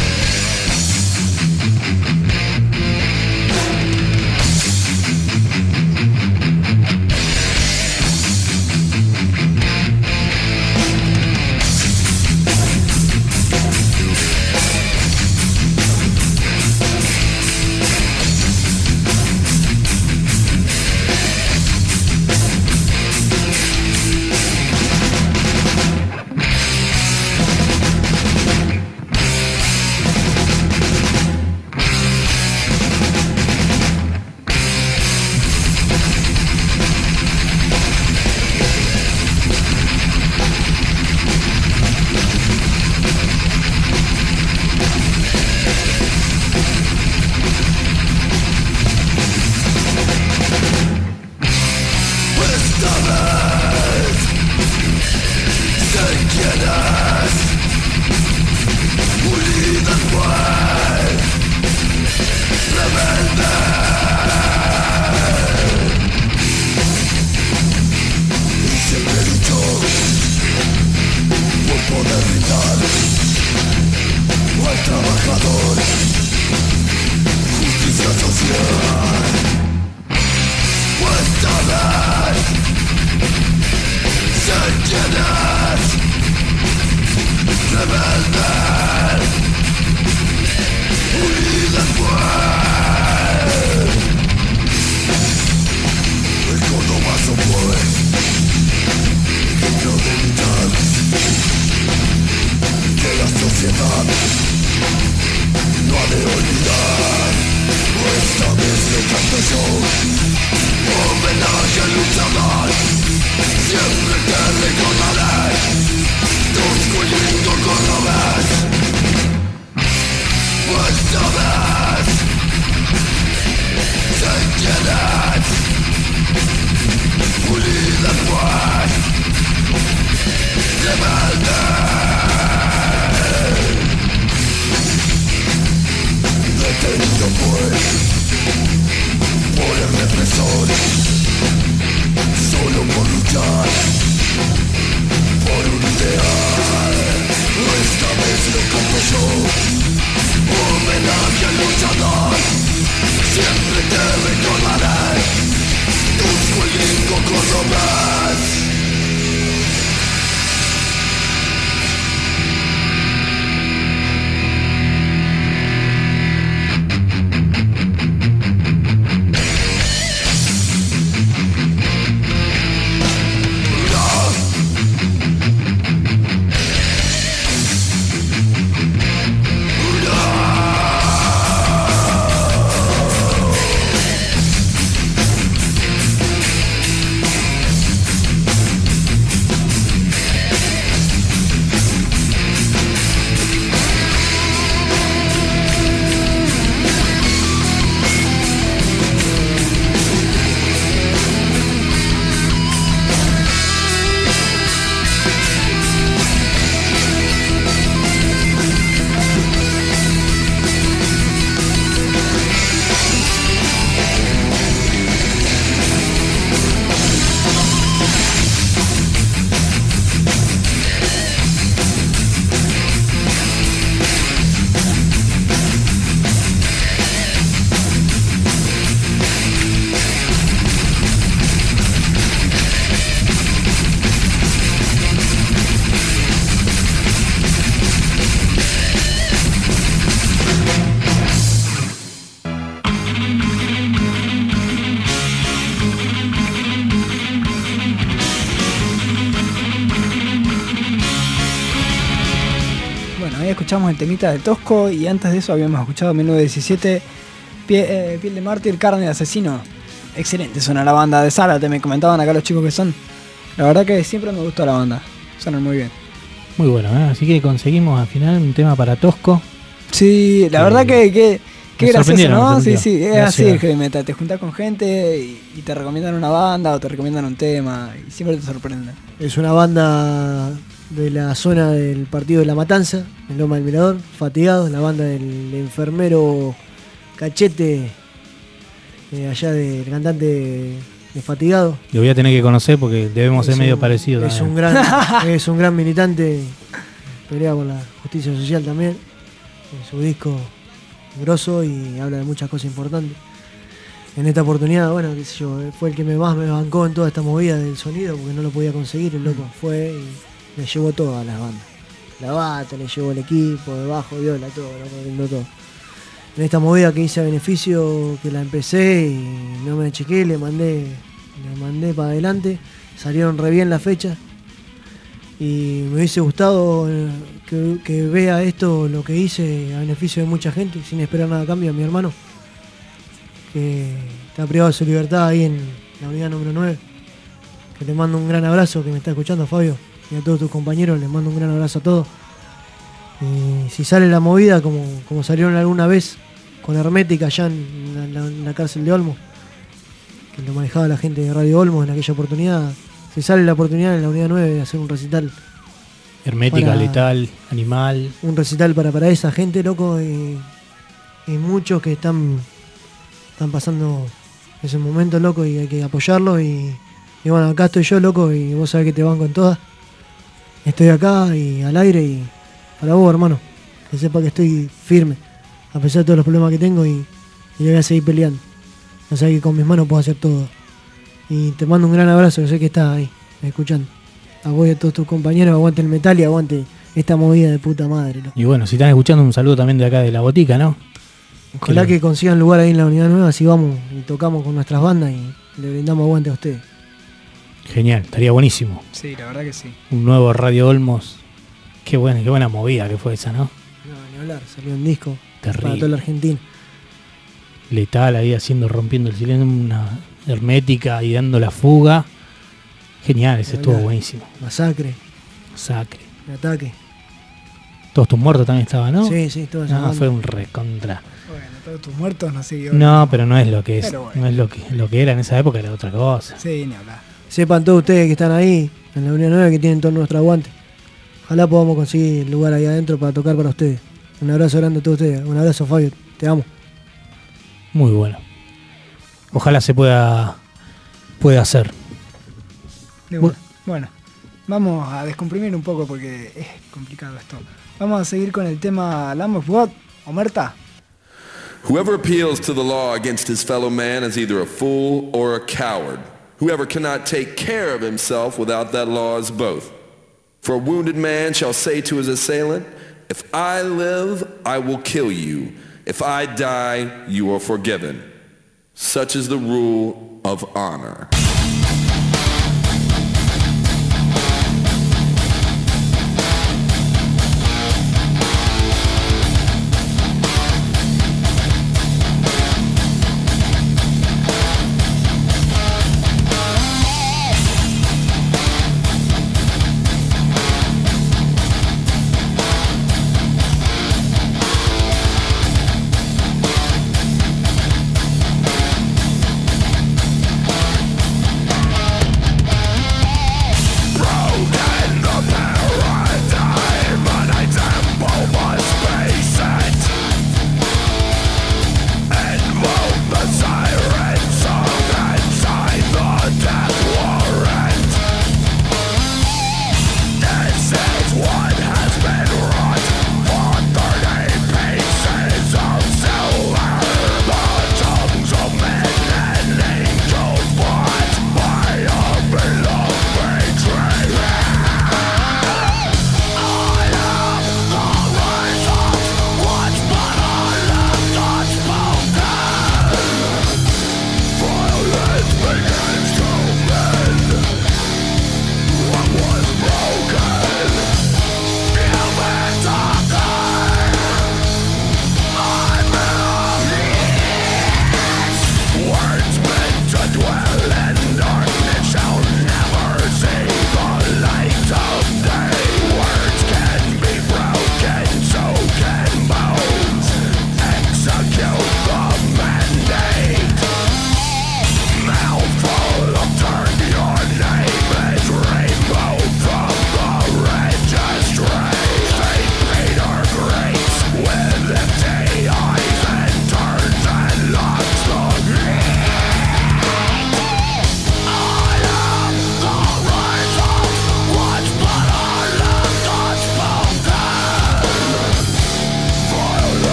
Escuchamos el temita de Tosco y antes de eso habíamos escuchado mil novecientos diecisiete Pie, eh, Piel de Mártir, Carne de Asesino. Excelente suena la banda de Zárate, me comentaban acá los chicos que son. La verdad que siempre me gustó la banda, suenan muy bien. Muy bueno, ¿eh? Así que conseguimos al final un tema para Tosco. Sí, la que verdad que, que, que gracioso, ¿no? Sí, sí, es así el heavy metal, te juntás con gente y, y te recomiendan una banda o te recomiendan un tema y siempre te sorprenden. Es una banda de la zona del partido de La Matanza, en Loma del Mirador, Fatigados, la banda del enfermero Cachete, eh, allá del cantante desfatigado. Lo voy a tener que conocer porque debemos Es ser medio un- parecidos. Es un también. gran, es un gran militante, pelea por la justicia social también. En su disco grosso y habla de muchas cosas importantes. En esta oportunidad, bueno, qué sé yo, fue el que me más me bancó en toda esta movida del sonido porque no lo podía conseguir, el loco fue y le llevó todo a las bandas. La bata, le llevó el equipo, de bajo, viola, todo, loco, brindó todo. En esta movida que hice a beneficio, que la empecé y no me chequé, le mandé, le mandé para adelante, salieron re bien las fechas y me hubiese gustado eh, que, que vea esto, lo que hice a beneficio de mucha gente, sin esperar nada a cambio, a mi hermano, que está privado de su libertad ahí en la unidad número nueve, que le mando un gran abrazo, que me está escuchando, Fabio, y a todos tus compañeros, les mando un gran abrazo a todos. Y si sale la movida, como, como salieron alguna vez con Hermética allá en la, la- en la cárcel de Olmo, que lo manejaba la gente de Radio Olmo en aquella oportunidad, si sale la oportunidad en la unidad nueve de hacer un recital. Hermética, para- letal, animal. Un recital para, para esa gente, loco, y, y muchos que están, están pasando ese momento, loco, y hay que apoyarlos. Y, y bueno, acá estoy yo, loco, y vos sabés que te banco en todas. Estoy acá y al aire y para vos, hermano, que sepa que estoy firme, a pesar de todos los problemas que tengo y, y le voy a seguir peleando. O sea que con mis manos puedo hacer todo. Y te mando un gran abrazo, que sé que estás ahí, escuchando. A vos y a todos tus compañeros, aguante el metal y aguante esta movida de puta madre, loco. Y bueno, si están escuchando, un saludo también de acá de la botica, ¿no? Ojalá que consigan lugar ahí en la unidad nueva, así vamos y tocamos con nuestras bandas y le brindamos aguante a ustedes. Genial, estaría buenísimo. Sí, la verdad que sí. Un nuevo Radio Olmos. Qué buena, qué buena movida que fue esa, ¿no? No, ni hablar, salió un disco Terrible. para toda la Argentina. Letal ahí haciendo, rompiendo el silencio, una hermética y dando la fuga. Genial, ese Ni estuvo hablar. buenísimo. Masacre, Sacre. el ataque. Todos tus muertos también estaban, ¿no? Sí, sí, toda esa No, banda. fue un recontra. Bueno, todos tus muertos no sé. No, pero no es lo que es. Pero bueno. No es lo que, lo que era en esa época, era otra cosa. Sí, ni hablar. Sepan todos ustedes que están ahí, en la unidad nueva, que tienen todo nuestro aguante. Ojalá podamos conseguir lugar ahí adentro para tocar para ustedes. Un abrazo grande a todos ustedes. Un abrazo, Fabio. Te amo. Muy bueno. Ojalá se pueda, pueda hacer. De bueno. bueno, vamos a descomprimir un poco porque es complicado esto. Vamos a seguir con el tema Lamb of God. Omerta. Whoever appeals to the law against his fellow man is either a fool or a coward. Whoever cannot take care of himself without that law is both. For a wounded man shall say to his assailant, if I live, I will kill you. If I die, you are forgiven. Such is the rule of honor.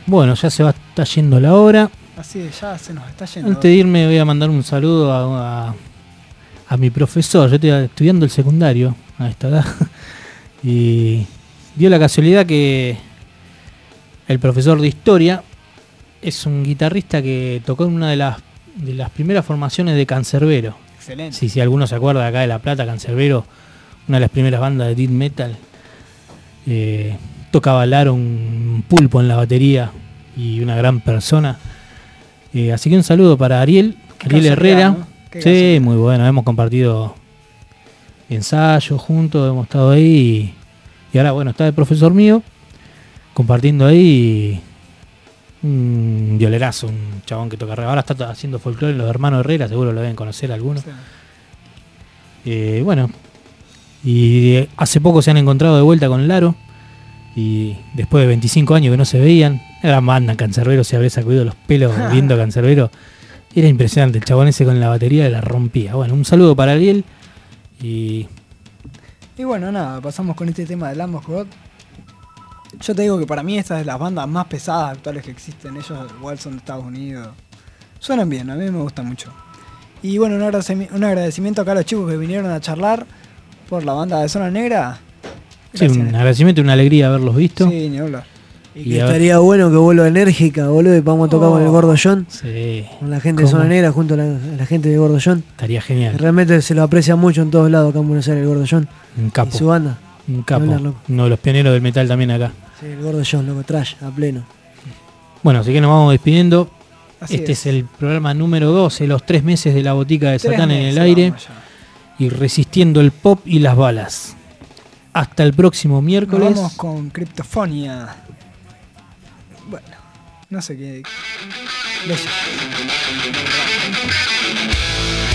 bueno, ya se va está yendo la hora. Así es, ya se nos está yendo. Antes de irme voy a mandar un saludo a, a, a mi profesor. Yo estoy estudiando el secundario a esta edad. Y dio la casualidad que el profesor de historia es un guitarrista que tocó en una de las, de las primeras formaciones de Cancerbero. Excelente. Sí, si alguno se acuerda acá de La Plata, Cancerbero, una de las primeras bandas de death metal. Eh, tocaba Laro, un pulpo en la batería y una gran persona. Eh, así que un saludo para Ariel, Ariel Herrera. ¿No? Qué Sí, casualidad. muy bueno, hemos compartido ensayos juntos, hemos estado ahí y, y ahora bueno, está el profesor mío compartiendo ahí un violerazo, un chabón que toca re. Ahora está haciendo folclore en Los Hermanos Herrera, seguro lo deben conocer algunos. Sí. Eh, bueno, y hace poco se han encontrado de vuelta con Laro y después de veinticinco años que no se veían, era banda Cancerbero, se habría sacudido los pelos viendo a Cancerbero. Era impresionante, el chabón ese con la batería la rompía. Bueno, un saludo para Ariel y Y bueno, nada, pasamos con este tema de Lamb of God. Yo te digo que para mí esta es de las bandas más pesadas actuales que existen. Ellos igual son de Estados Unidos. Suenan bien, a mí me gusta mucho. Y bueno, un agradecimiento, un agradecimiento acá a los chicos que vinieron a charlar por la banda de Zona Negra. sí, Gracias. un agradecimiento y una alegría haberlos visto. Sí, ni hablar. Y Y que a ver- estaría bueno que vuelva enérgica, boludo, y vamos a tocar Oh. con el Gordo John, Sí, con la gente de ¿Cómo? Zona Negra, junto a la, a la gente de Gordo John. estaría Que genial. realmente se lo aprecia mucho en todos lados acá en Buenos Aires, el Gordo John. Un Y su capo, banda. un capo. hablar, loco. Uno de los pioneros del metal también acá. Sí, el Gordo John, loco, trash, a pleno. Bueno, así que nos vamos despidiendo. Así este es. es. el programa número doce, los tres meses de la botica de Tres Satán en meses, el aire vamos ya. y resistiendo el pop y las balas. Hasta el próximo Nos miércoles. vamos con Cryptofonia. Bueno, no sé qué. Bella.